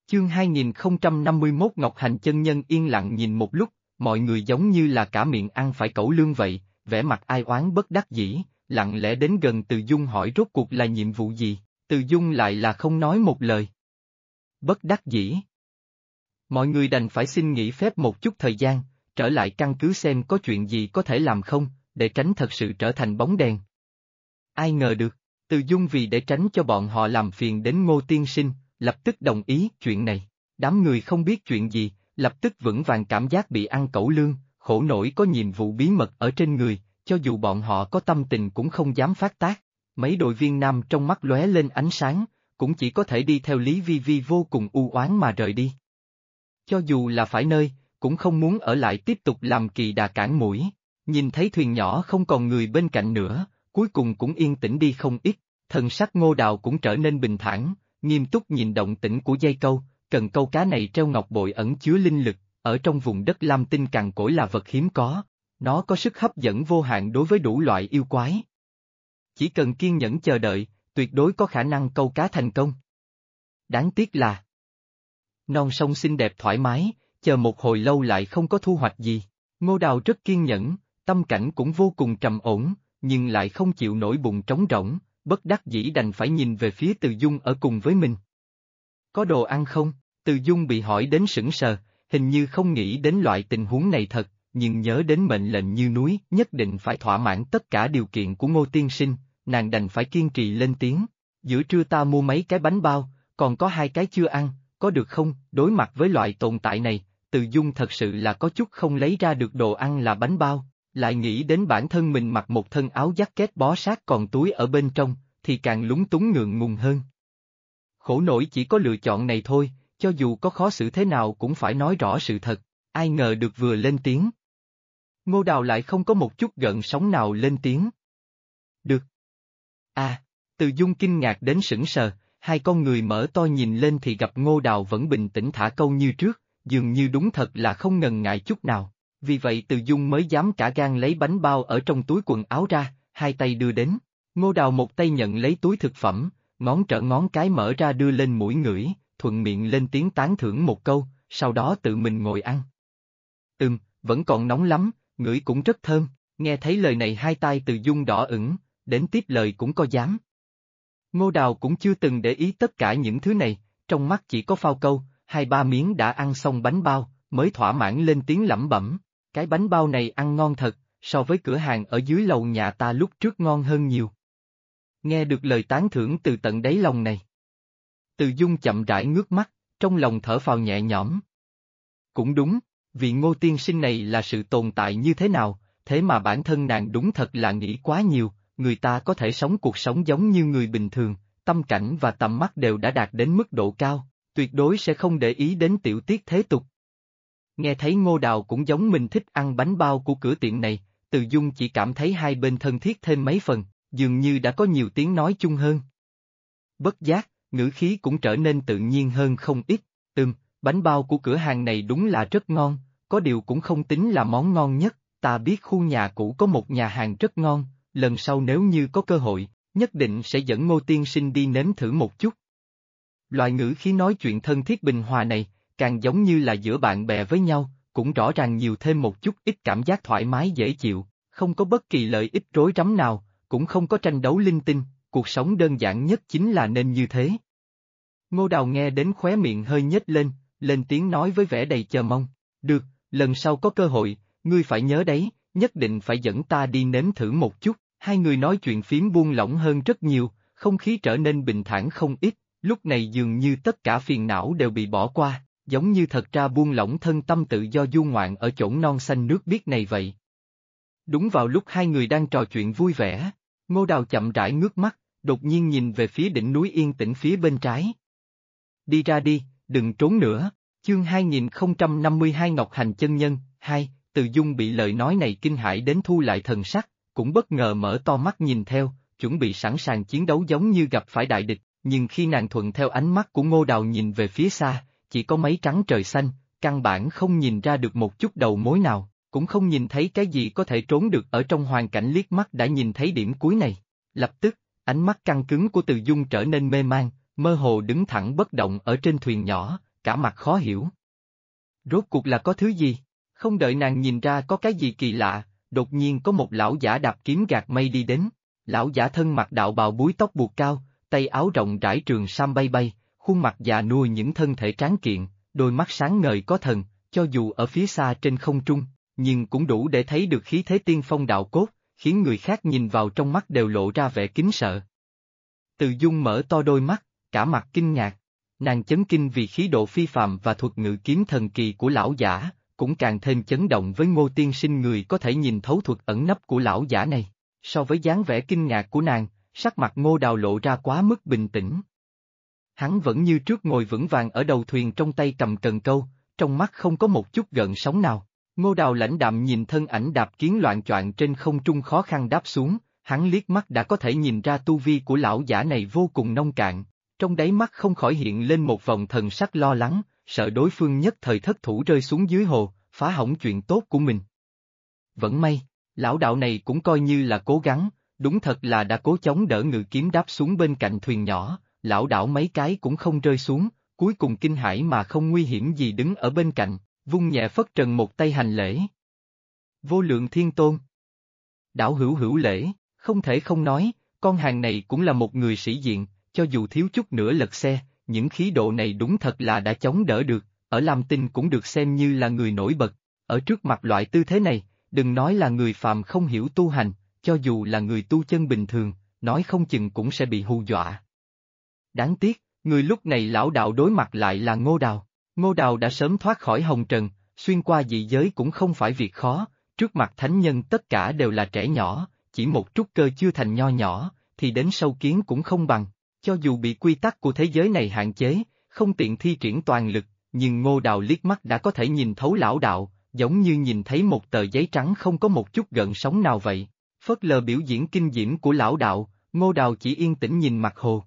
Chương 2051 Ngọc Hành chân nhân yên lặng nhìn một lúc, mọi người giống như là cả miệng ăn phải cẩu lương vậy, vẻ mặt ai oán bất đắc dĩ, lặng lẽ đến gần Từ Dung hỏi rốt cuộc là nhiệm vụ gì, Từ Dung lại là không nói một lời. Bất đắc dĩ. Mọi người đành phải xin nghỉ phép một chút thời gian, trở lại căn cứ xem có chuyện gì có thể làm không, để tránh thật sự trở thành bóng đèn. Ai ngờ được, Từ Dung vì để tránh cho bọn họ làm phiền đến Ngô Tiên Sinh, lập tức đồng ý chuyện này. Đám người không biết chuyện gì, lập tức vững vàng cảm giác bị ăn cẩu lương, khổ nổi có nhiệm vụ bí mật ở trên người, cho dù bọn họ có tâm tình cũng không dám phát tác. Mấy đội viên nam trong mắt lóe lên ánh sáng, cũng chỉ có thể đi theo Lý Vi Vi vô cùng u oán mà rời đi. Cho dù là phải nơi, cũng không muốn ở lại tiếp tục làm kỳ đà cản mũi. Nhìn thấy thuyền nhỏ không còn người bên cạnh nữa, cuối cùng cũng yên tĩnh đi không ít, thần sắc Ngô Đào cũng trở nên bình thản, nghiêm túc nhìn động tĩnh của dây câu, cần câu cá này treo ngọc bội ẩn chứa linh lực, ở trong vùng đất lam tinh cằn cỗi là vật hiếm có, nó có sức hấp dẫn vô hạn đối với đủ loại yêu quái. Chỉ cần kiên nhẫn chờ đợi, tuyệt đối có khả năng câu cá thành công. Đáng tiếc là non sông xinh đẹp thoải mái, chờ một hồi lâu lại không có thu hoạch gì. Ngô Đào rất kiên nhẫn, tâm cảnh cũng vô cùng trầm ổn, nhưng lại không chịu nổi bụng trống rỗng, bất đắc dĩ đành phải nhìn về phía Từ Dung ở cùng với mình. Có đồ ăn không? Từ Dung bị hỏi đến sững sờ, hình như không nghĩ đến loại tình huống này thật, nhưng nhớ đến mệnh lệnh như núi, nhất định phải thỏa mãn tất cả điều kiện của Ngô Tiên Sinh, nàng đành phải kiên trì lên tiếng. Giữa trưa ta mua mấy cái bánh bao, còn có 2 cái chưa ăn, có được không? Đối mặt với loại tồn tại này, Từ Dung thật sự là có chút không lấy ra được đồ ăn là bánh bao, lại nghĩ đến bản thân mình mặc một thân áo jacket bó sát còn túi ở bên trong, thì càng lúng túng ngượng ngùng hơn. Khổ nổi chỉ có lựa chọn này thôi, cho dù có khó xử thế nào cũng phải nói rõ sự thật, ai ngờ được vừa lên tiếng. Ngô Đào lại không có một chút gợn sóng nào lên tiếng. Được. À, Từ Dung kinh ngạc đến sững sờ, hai con người mở to nhìn lên thì gặp Ngô Đào vẫn bình tĩnh thả câu như trước, dường như đúng thật là không ngần ngại chút nào, vì vậy Từ Dung mới dám cả gan lấy bánh bao ở trong túi quần áo ra, hai tay đưa đến. Ngô Đào một tay nhận lấy túi thực phẩm, ngón trỏ ngón cái mở ra đưa lên mũi ngửi, thuận miệng lên tiếng tán thưởng một câu, sau đó tự mình ngồi ăn. Vẫn còn nóng lắm, ngửi cũng rất thơm, nghe thấy lời này hai tay Từ Dung đỏ ửng, đến tiếp lời cũng có dám. Ngô Đào cũng chưa từng để ý tất cả những thứ này, trong mắt chỉ có phao câu, 2-3 miếng đã ăn xong bánh bao, mới thỏa mãn lên tiếng lẩm bẩm, cái bánh bao này ăn ngon thật, so với cửa hàng ở dưới lầu nhà ta lúc trước ngon hơn nhiều. Nghe được lời tán thưởng từ tận đáy lòng này, Từ Dung chậm rãi ngước mắt, trong lòng thở phào nhẹ nhõm. Cũng đúng, vị Ngô tiên sinh này là sự tồn tại như thế nào, thế mà bản thân nàng đúng thật là nghĩ quá nhiều, người ta có thể sống cuộc sống giống như người bình thường, tâm cảnh và tầm mắt đều đã đạt đến mức độ cao, tuyệt đối sẽ không để ý đến tiểu tiết thế tục. Nghe thấy Ngô Đào cũng giống mình thích ăn bánh bao của cửa tiệm này, Từ Dung chỉ cảm thấy hai bên thân thiết thêm mấy phần, dường như đã có nhiều tiếng nói chung hơn. Bất giác, ngữ khí cũng trở nên tự nhiên hơn không ít, bánh bao của cửa hàng này đúng là rất ngon, có điều cũng không tính là món ngon nhất, ta biết khu nhà cũ có một nhà hàng rất ngon, lần sau nếu như có cơ hội, nhất định sẽ dẫn Ngô tiên sinh đi nếm thử một chút. Loại ngữ khí nói chuyện thân thiết bình hòa này, càng giống như là giữa bạn bè với nhau, cũng rõ ràng nhiều thêm một chút ít cảm giác thoải mái dễ chịu, không có bất kỳ lợi ích rối rắm nào, cũng không có tranh đấu linh tinh, cuộc sống đơn giản nhất chính là nên như thế. Ngô Đào nghe đến khóe miệng hơi nhếch lên tiếng nói với vẻ đầy chờ mong, được, lần sau có cơ hội, ngươi phải nhớ đấy, nhất định phải dẫn ta đi nếm thử một chút. Hai người nói chuyện phím buông lỏng hơn rất nhiều, không khí trở nên bình thản không ít, lúc này dường như tất cả phiền não đều bị bỏ qua, giống như thật ra buông lỏng thân tâm tự do du ngoạn ở chốn non xanh nước biếc này vậy. Đúng vào lúc hai người đang trò chuyện vui vẻ, Ngô Đào chậm rãi ngước mắt, đột nhiên nhìn về phía đỉnh núi yên tĩnh phía bên trái. Đi ra đi, đừng trốn nữa, chương 2052 Ngọc Hành chân nhân, 2, Từ Dung bị lời nói này kinh hãi đến thu lại thần sắc, cũng bất ngờ mở to mắt nhìn theo, chuẩn bị sẵn sàng chiến đấu giống như gặp phải đại địch, nhưng khi nàng thuận theo ánh mắt của Ngô Đào nhìn về phía xa, chỉ có mấy trắng trời xanh, căn bản không nhìn ra được một chút đầu mối nào, cũng không nhìn thấy cái gì có thể trốn được ở trong hoàn cảnh liếc mắt đã nhìn thấy điểm cuối này. Lập tức, ánh mắt căng cứng của Từ Dung trở nên mê man, mơ hồ đứng thẳng bất động ở trên thuyền nhỏ, cả mặt khó hiểu. Rốt cuộc là có thứ gì? Không đợi nàng nhìn ra có cái gì kỳ lạ, đột nhiên có một lão giả đạp kiếm gạt mây đi đến. Lão giả thân mặc đạo bào búi tóc buộc cao, tay áo rộng rãi trường sam bay bay, khuôn mặt già nua những thân thể tráng kiện, đôi mắt sáng ngời có thần, cho dù ở phía xa trên không trung, nhưng cũng đủ để thấy được khí thế tiên phong đạo cốt, khiến người khác nhìn vào trong mắt đều lộ ra vẻ kính sợ. Từ Dung mở to đôi mắt, cả mặt kinh ngạc. Nàng chấn kinh vì khí độ phi phàm và thuật ngự kiếm thần kỳ của lão giả, cũng càng thêm chấn động với Ngô tiên sinh người có thể nhìn thấu thuật ẩn nấp của lão giả này. So với dáng vẻ kinh ngạc của nàng, sắc mặt Ngô Đào lộ ra quá mức bình tĩnh. Hắn vẫn như trước ngồi vững vàng ở đầu thuyền trong tay cầm cần câu, trong mắt không có một chút gợn sóng nào. Ngô Đào lãnh đạm nhìn thân ảnh đạp kiến loạng choạng trên không trung khó khăn đáp xuống, hắn liếc mắt đã có thể nhìn ra tu vi của lão giả này vô cùng nông cạn, trong đáy mắt không khỏi hiện lên một vòng thần sắc lo lắng, sợ đối phương nhất thời thất thủ rơi xuống dưới hồ, phá hỏng chuyện tốt của mình. Vẫn may, lão đạo này cũng coi như là cố gắng, đúng thật là đã cố chống đỡ ngự kiếm đáp xuống bên cạnh thuyền nhỏ, lão đảo mấy cái cũng không rơi xuống, cuối cùng kinh hãi mà không nguy hiểm gì đứng ở bên cạnh, vung nhẹ phất trần một tay hành lễ. Vô lượng thiên tôn. Đảo hữu hữu lễ, không thể không nói, con hàng này cũng là một người sĩ diện, cho dù thiếu chút nữa lật xe, những khí độ này đúng thật là đã chống đỡ được, ở Lam Tinh cũng được xem như là người nổi bật, ở trước mặt loại tư thế này, đừng nói là người phàm không hiểu tu hành, cho dù là người tu chân bình thường, nói không chừng cũng sẽ bị hù dọa. Đáng tiếc, người lúc này lão đạo đối mặt lại là Ngô Đào. Ngô Đào đã sớm thoát khỏi hồng trần, xuyên qua dị giới cũng không phải việc khó, trước mặt thánh nhân tất cả đều là trẻ nhỏ, chỉ một trúc cơ chưa thành nho nhỏ, thì đến sâu kiến cũng không bằng, cho dù bị quy tắc của thế giới này hạn chế, không tiện thi triển toàn lực, nhưng Ngô Đào liếc mắt đã có thể nhìn thấu lão đạo, giống như nhìn thấy một tờ giấy trắng không có một chút gợn sóng nào vậy. Phớt lờ biểu diễn kinh diễm của lão đạo, Ngô Đào chỉ yên tĩnh nhìn mặt hồ.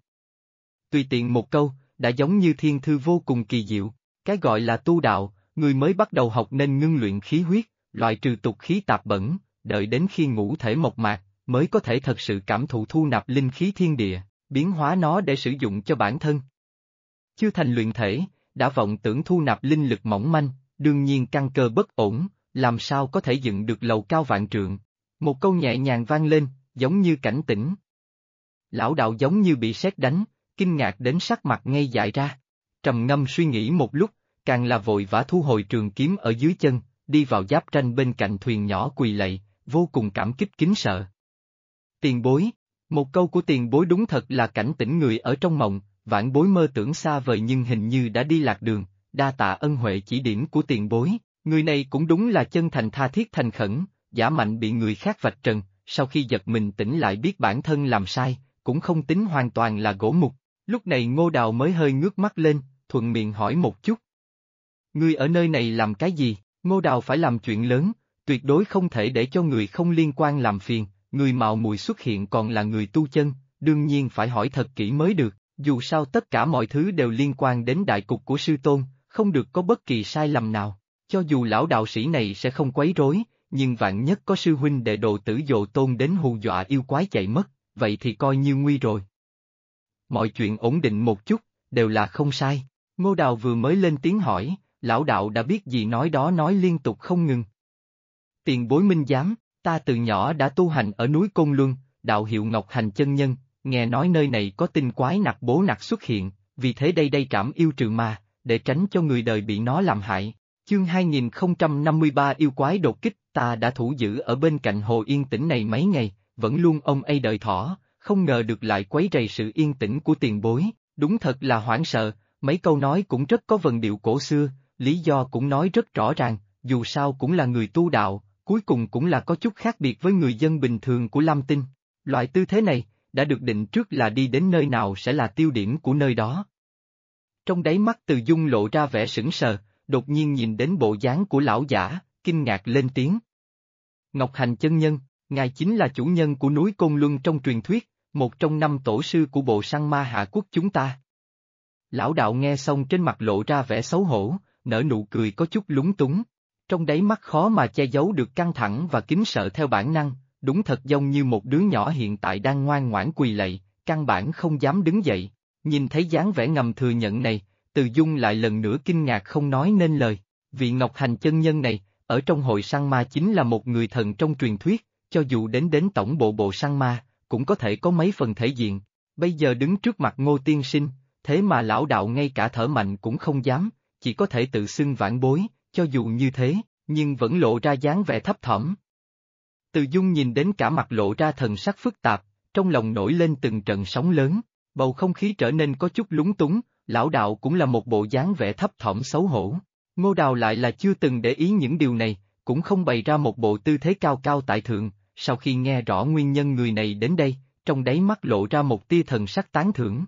Tùy tiện một câu, đã giống như thiên thư vô cùng kỳ diệu, cái gọi là tu đạo, người mới bắt đầu học nên ngưng luyện khí huyết, loại trừ tục khí tạp bẩn, đợi đến khi ngũ thể mộc mạc, mới có thể thật sự cảm thụ thu nạp linh khí thiên địa, biến hóa nó để sử dụng cho bản thân. Chưa thành luyện thể, đã vọng tưởng thu nạp linh lực mỏng manh, đương nhiên căn cơ bất ổn, làm sao có thể dựng được lầu cao vạn trượng. Một câu nhẹ nhàng vang lên, giống như cảnh tỉnh. Lão đạo giống như bị sét đánh, kinh ngạc đến sắc mặt ngây dại ra. Trầm ngâm suy nghĩ một lúc, càng là vội vã thu hồi trường kiếm ở dưới chân, đi vào giáp tranh bên cạnh thuyền nhỏ quỳ lạy, vô cùng cảm kích kính sợ. Tiền bối, một câu của tiền bối đúng thật là cảnh tỉnh người ở trong mộng, vãn bối mơ tưởng xa vời nhưng hình như đã đi lạc đường, đa tạ ân huệ chỉ điểm của tiền bối, người này cũng đúng là chân thành tha thiết thành khẩn, giả mạnh bị người khác vạch trần, sau khi giật mình tỉnh lại biết bản thân làm sai, cũng không tính hoàn toàn là gỗ mục. Lúc này Ngô Đào mới hơi ngước mắt lên, thuận miệng hỏi một chút. Ngươi ở nơi này làm cái gì? Ngô Đào phải làm chuyện lớn, tuyệt đối không thể để cho người không liên quan làm phiền, người mạo muội xuất hiện còn là người tu chân, đương nhiên phải hỏi thật kỹ mới được, dù sao tất cả mọi thứ đều liên quan đến đại cục của sư tôn, không được có bất kỳ sai lầm nào, cho dù lão đạo sĩ này sẽ không quấy rối, nhưng vạn nhất có sư huynh đệ đồ tử dồ tôn đến hù dọa yêu quái chạy mất, vậy thì coi như nguy rồi. Mọi chuyện ổn định một chút, đều là không sai. Ngô Đào vừa mới lên tiếng hỏi, lão đạo đã biết gì nói đó nói liên tục không ngừng. Tiền bối minh giám, ta từ nhỏ đã tu hành ở núi Côn Luân, đạo hiệu Ngọc Hành chân nhân, nghe nói nơi này có tinh quái nặc bố nặc xuất hiện, vì thế đây trảm yêu trừ ma, để tránh cho người đời bị nó làm hại. Chương 2053 yêu quái đột kích, ta đã thủ giữ ở bên cạnh hồ yên tĩnh này mấy ngày, vẫn luôn ông ấy đợi thỏ, không ngờ được lại quấy rầy sự yên tĩnh của tiền bối, đúng thật là hoảng sợ, mấy câu nói cũng rất có vần điệu cổ xưa, lý do cũng nói rất rõ ràng, dù sao cũng là người tu đạo, cuối cùng cũng là có chút khác biệt với người dân bình thường của Lam Tinh. Loại tư thế này, đã được định trước là đi đến nơi nào sẽ là tiêu điểm của nơi đó. Trong đáy mắt Từ Dung lộ ra vẻ sững sờ, đột nhiên nhìn đến bộ dáng của lão giả, kinh ngạc lên tiếng. Ngọc Hành chân nhân, ngài chính là chủ nhân của núi Côn Luân trong truyền thuyết, một trong 5 tổ sư của bộ săn ma hạ quốc chúng ta. Lão đạo nghe xong trên mặt lộ ra vẻ xấu hổ, nở nụ cười có chút lúng túng. Trong đáy mắt khó mà che giấu được căng thẳng và kính sợ theo bản năng, đúng thật giống như một đứa nhỏ hiện tại đang ngoan ngoãn quỳ lạy, căn bản không dám đứng dậy. Nhìn thấy dáng vẻ ngầm thừa nhận này, Từ Dung lại lần nữa kinh ngạc không nói nên lời. Vị Ngọc Hành chân nhân này, ở trong hội săn ma chính là một người thần trong truyền thuyết, cho dù đến tổng bộ săn ma, cũng có thể có mấy phần thể diện. Bây giờ đứng trước mặt Ngô tiên sinh, thế mà lão đạo ngay cả thở mạnh cũng không dám, chỉ có thể tự xưng vãn bối, cho dù như thế, nhưng vẫn lộ ra dáng vẻ thấp thỏm. Từ Dung nhìn đến cả mặt lộ ra thần sắc phức tạp, trong lòng nổi lên từng trận sóng lớn, bầu không khí trở nên có chút lúng túng, lão đạo cũng là một bộ dáng vẻ thấp thỏm xấu hổ. Ngô Đào lại là chưa từng để ý những điều này, cũng không bày ra một bộ tư thế cao cao tại thượng, sau khi nghe rõ nguyên nhân người này đến đây, trong đáy mắt lộ ra một tia thần sắc tán thưởng.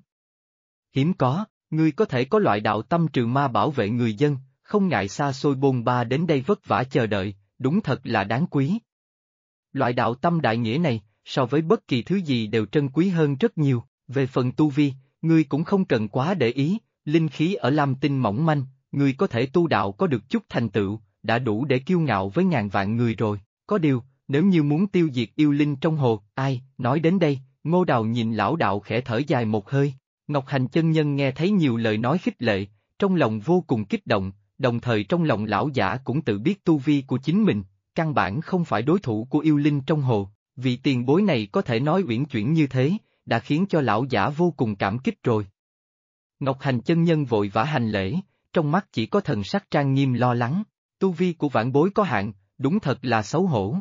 Hiếm có, ngươi có thể có loại đạo tâm trừ ma bảo vệ người dân, không ngại xa xôi bôn ba đến đây vất vả chờ đợi, đúng thật là đáng quý. Loại đạo tâm đại nghĩa này, so với bất kỳ thứ gì đều trân quý hơn rất nhiều, về phần tu vi, ngươi cũng không cần quá để ý, linh khí ở Lam Tinh mỏng manh, ngươi có thể tu đạo có được chút thành tựu, đã đủ để kiêu ngạo với ngàn vạn người rồi, có điều, nếu như muốn tiêu diệt yêu linh trong hồ, ai, nói đến đây, Ngô Đào nhìn lão đạo khẽ thở dài một hơi, Ngọc Hành chân nhân nghe thấy nhiều lời nói khích lệ, trong lòng vô cùng kích động, đồng thời trong lòng lão giả cũng tự biết tu vi của chính mình, căn bản không phải đối thủ của yêu linh trong hồ, vị tiền bối này có thể nói uyển chuyển như thế, đã khiến cho lão giả vô cùng cảm kích rồi. Ngọc Hành chân nhân vội vã hành lễ, trong mắt chỉ có thần sắc trang nghiêm lo lắng, tu vi của vãn bối có hạn, đúng thật là xấu hổ.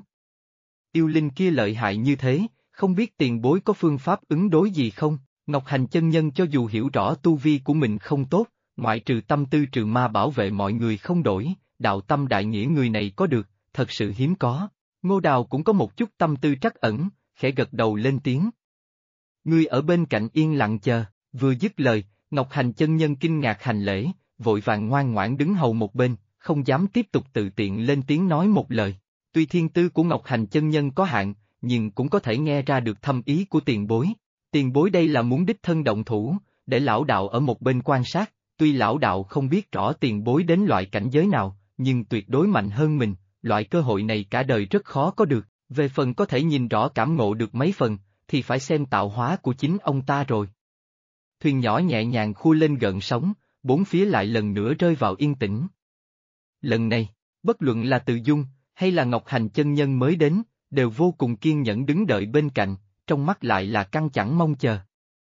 Yêu linh kia lợi hại như thế, không biết tiền bối có phương pháp ứng đối gì không? Ngọc Hành chân nhân cho dù hiểu rõ tu vi của mình không tốt, ngoại trừ tâm tư trừ ma bảo vệ mọi người không đổi, đạo tâm đại nghĩa người này có được, thật sự hiếm có. Ngô Đào cũng có một chút tâm tư trắc ẩn, khẽ gật đầu lên tiếng. Ngươi ở bên cạnh yên lặng chờ, vừa dứt lời, Ngọc Hành chân nhân kinh ngạc hành lễ, vội vàng ngoan ngoãn đứng hầu một bên, không dám tiếp tục tự tiện lên tiếng nói một lời. Tuy thiên tư của Ngọc Hành chân nhân có hạn, nhưng cũng có thể nghe ra được thâm ý của tiền bối. Tiền bối đây là muốn đích thân động thủ, để lão đạo ở một bên quan sát, tuy lão đạo không biết rõ tiền bối đến loại cảnh giới nào, nhưng tuyệt đối mạnh hơn mình, loại cơ hội này cả đời rất khó có được, về phần có thể nhìn rõ cảm ngộ được mấy phần, thì phải xem tạo hóa của chính ông ta rồi. Thuyền nhỏ nhẹ nhàng khu lên gợn sóng, bốn phía lại lần nữa rơi vào yên tĩnh. Lần này, bất luận là Từ Dung, hay là Ngọc Hành chân nhân mới đến, đều vô cùng kiên nhẫn đứng đợi bên cạnh, trong mắt lại là căng chẳng mong chờ.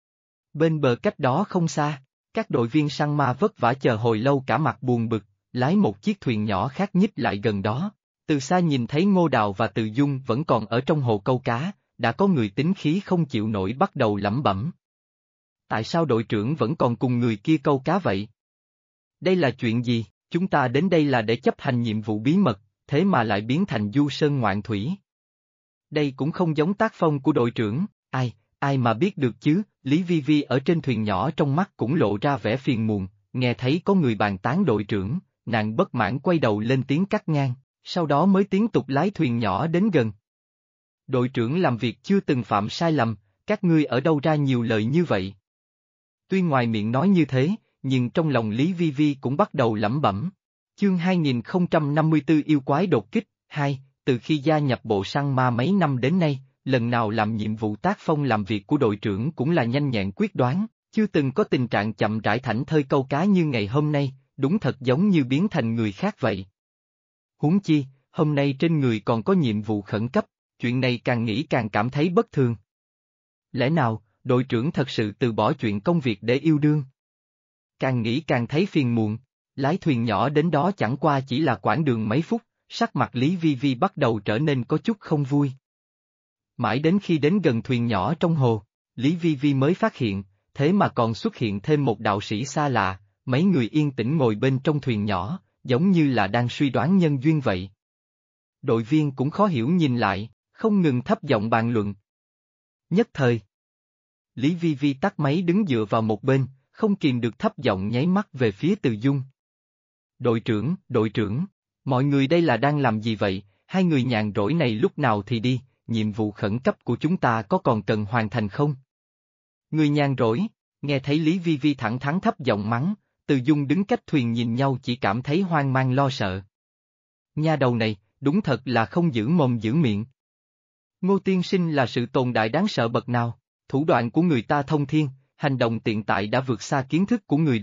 Bên bờ cách đó không xa, các đội viên săn ma vất vả chờ hồi lâu cả mặt buồn bực, lái một chiếc thuyền nhỏ khác nhích lại gần đó. Từ xa nhìn thấy Ngô Đào và Từ Dung vẫn còn ở trong hồ câu cá, đã có người tính khí không chịu nổi bắt đầu lẩm bẩm. Tại sao đội trưởng vẫn còn cùng người kia câu cá vậy? Đây là chuyện gì? Chúng ta đến đây là để chấp hành nhiệm vụ bí mật, thế mà lại biến thành du sơn ngoạn thủy. Đây cũng không giống tác phong của đội trưởng, ai mà biết được chứ, Lý Vi Vi ở trên thuyền nhỏ trong mắt cũng lộ ra vẻ phiền muộn, nghe thấy có người bàn tán đội trưởng, nàng bất mãn quay đầu lên tiếng cắt ngang, sau đó mới tiếp tục lái thuyền nhỏ đến gần. Đội trưởng làm việc chưa từng phạm sai lầm, các ngươi ở đâu ra nhiều lời như vậy? Tuy ngoài miệng nói như thế, nhưng trong lòng Lý Vi Vi cũng bắt đầu lẩm bẩm. Chương 2054 yêu quái đột kích, 2, từ khi gia nhập bộ săn ma mấy năm đến nay, lần nào làm nhiệm vụ tác phong làm việc của đội trưởng cũng là nhanh nhẹn quyết đoán, chưa từng có tình trạng chậm rãi thảnh thơi câu cá như ngày hôm nay, đúng thật giống như biến thành người khác vậy. Huống chi, hôm nay trên người còn có nhiệm vụ khẩn cấp, chuyện này càng nghĩ càng cảm thấy bất thường. Lẽ nào, đội trưởng thật sự từ bỏ chuyện công việc để yêu đương? Càng nghĩ càng thấy phiền muộn, lái thuyền nhỏ đến đó chẳng qua chỉ là quãng đường mấy phút, sắc mặt Lý Vi Vi bắt đầu trở nên có chút không vui. Mãi đến khi đến gần thuyền nhỏ trong hồ, Lý Vi Vi mới phát hiện, thế mà còn xuất hiện thêm một đạo sĩ xa lạ, mấy người yên tĩnh ngồi bên trong thuyền nhỏ, giống như là đang suy đoán nhân duyên vậy. Đội viên cũng khó hiểu nhìn lại, không ngừng thấp giọng bàn luận. Nhất thời, Lý Vi Vi tắt máy đứng dựa vào một bên, không kìm được thấp giọng nháy mắt về phía Từ Dung. Đội trưởng, mọi người đây là đang làm gì vậy, hai người nhàn rỗi này lúc nào thì đi, nhiệm vụ khẩn cấp của chúng ta có còn cần hoàn thành không? Người nhàn rỗi, nghe thấy Lý Vi Vi thẳng thắn thấp giọng mắng, Từ Dung đứng cách thuyền nhìn nhau chỉ cảm thấy hoang mang lo sợ. Nha đầu này, đúng thật là không giữ mồm giữ miệng. Ngô tiên sinh là sự tồn tại đáng sợ bậc nào, thủ đoạn của người ta thông thiên, hành động tiện tại đã vượt xa kiến thức của người đời,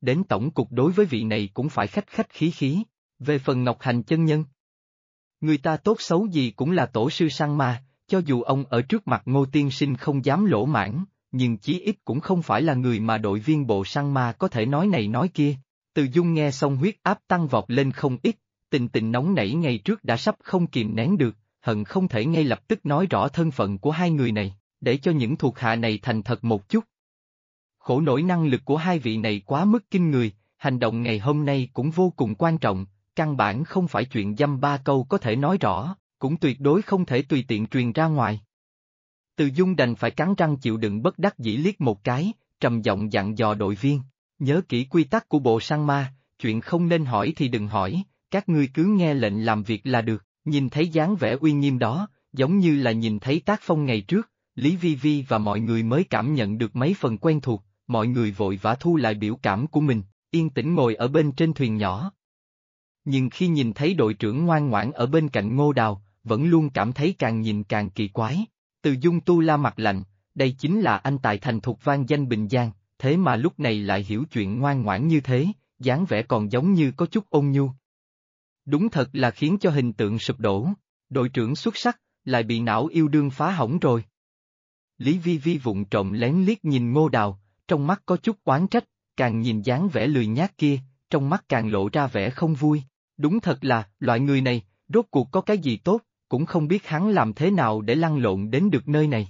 đến tổng cục đối với vị này cũng phải khách khách khí khí. Về phần Ngọc Hành chân nhân, người ta tốt xấu gì cũng là tổ sư săn ma, cho dù ông ở trước mặt Ngô tiên sinh không dám lỗ mãn, nhưng chí ít cũng không phải là người mà đội viên bộ săn ma có thể nói này nói kia. Từ Dung nghe xong huyết áp tăng vọt lên không ít, tình tình nóng nảy ngày trước đã sắp không kìm nén được, hận không thể ngay lập tức nói rõ thân phận của hai người này, để cho những thuộc hạ này thành thật một chút. Khổ nổi năng lực của hai vị này quá mức kinh người, hành động ngày hôm nay cũng vô cùng quan trọng, căn bản không phải chuyện dăm ba câu có thể nói rõ, cũng tuyệt đối không thể tùy tiện truyền ra ngoài. Từ Dung đành phải cắn răng chịu đựng bất đắc dĩ liếc một cái, trầm giọng dặn dò đội viên, nhớ kỹ quy tắc của bộ săn ma, chuyện không nên hỏi thì đừng hỏi, các ngươi cứ nghe lệnh làm việc là được. Nhìn thấy dáng vẻ uy nghiêm đó, giống như là nhìn thấy tác phong ngày trước, Lý Vi Vi và mọi người mới cảm nhận được mấy phần quen thuộc, mọi người vội vã thu lại biểu cảm của mình, yên tĩnh ngồi ở bên trên thuyền nhỏ. Nhưng khi nhìn thấy đội trưởng ngoan ngoãn ở bên cạnh Ngô Đào, vẫn luôn cảm thấy càng nhìn càng kỳ quái. Từ Dung tu la mặt lạnh, đây chính là anh tài thành thục vang danh Bình Giang, thế mà lúc này lại hiểu chuyện ngoan ngoãn như thế, dáng vẻ còn giống như có chút ôn nhu. Đúng thật là khiến cho hình tượng sụp đổ, đội trưởng xuất sắc, lại bị não yêu đương phá hỏng rồi. Lý Vi Vi vụng trộm lén liếc nhìn Ngô Đào, trong mắt có chút oán trách, càng nhìn dáng vẻ lười nhác kia, trong mắt càng lộ ra vẻ không vui. Đúng thật là, loại người này, rốt cuộc có cái gì tốt, cũng không biết hắn làm thế nào để lăn lộn đến được nơi này.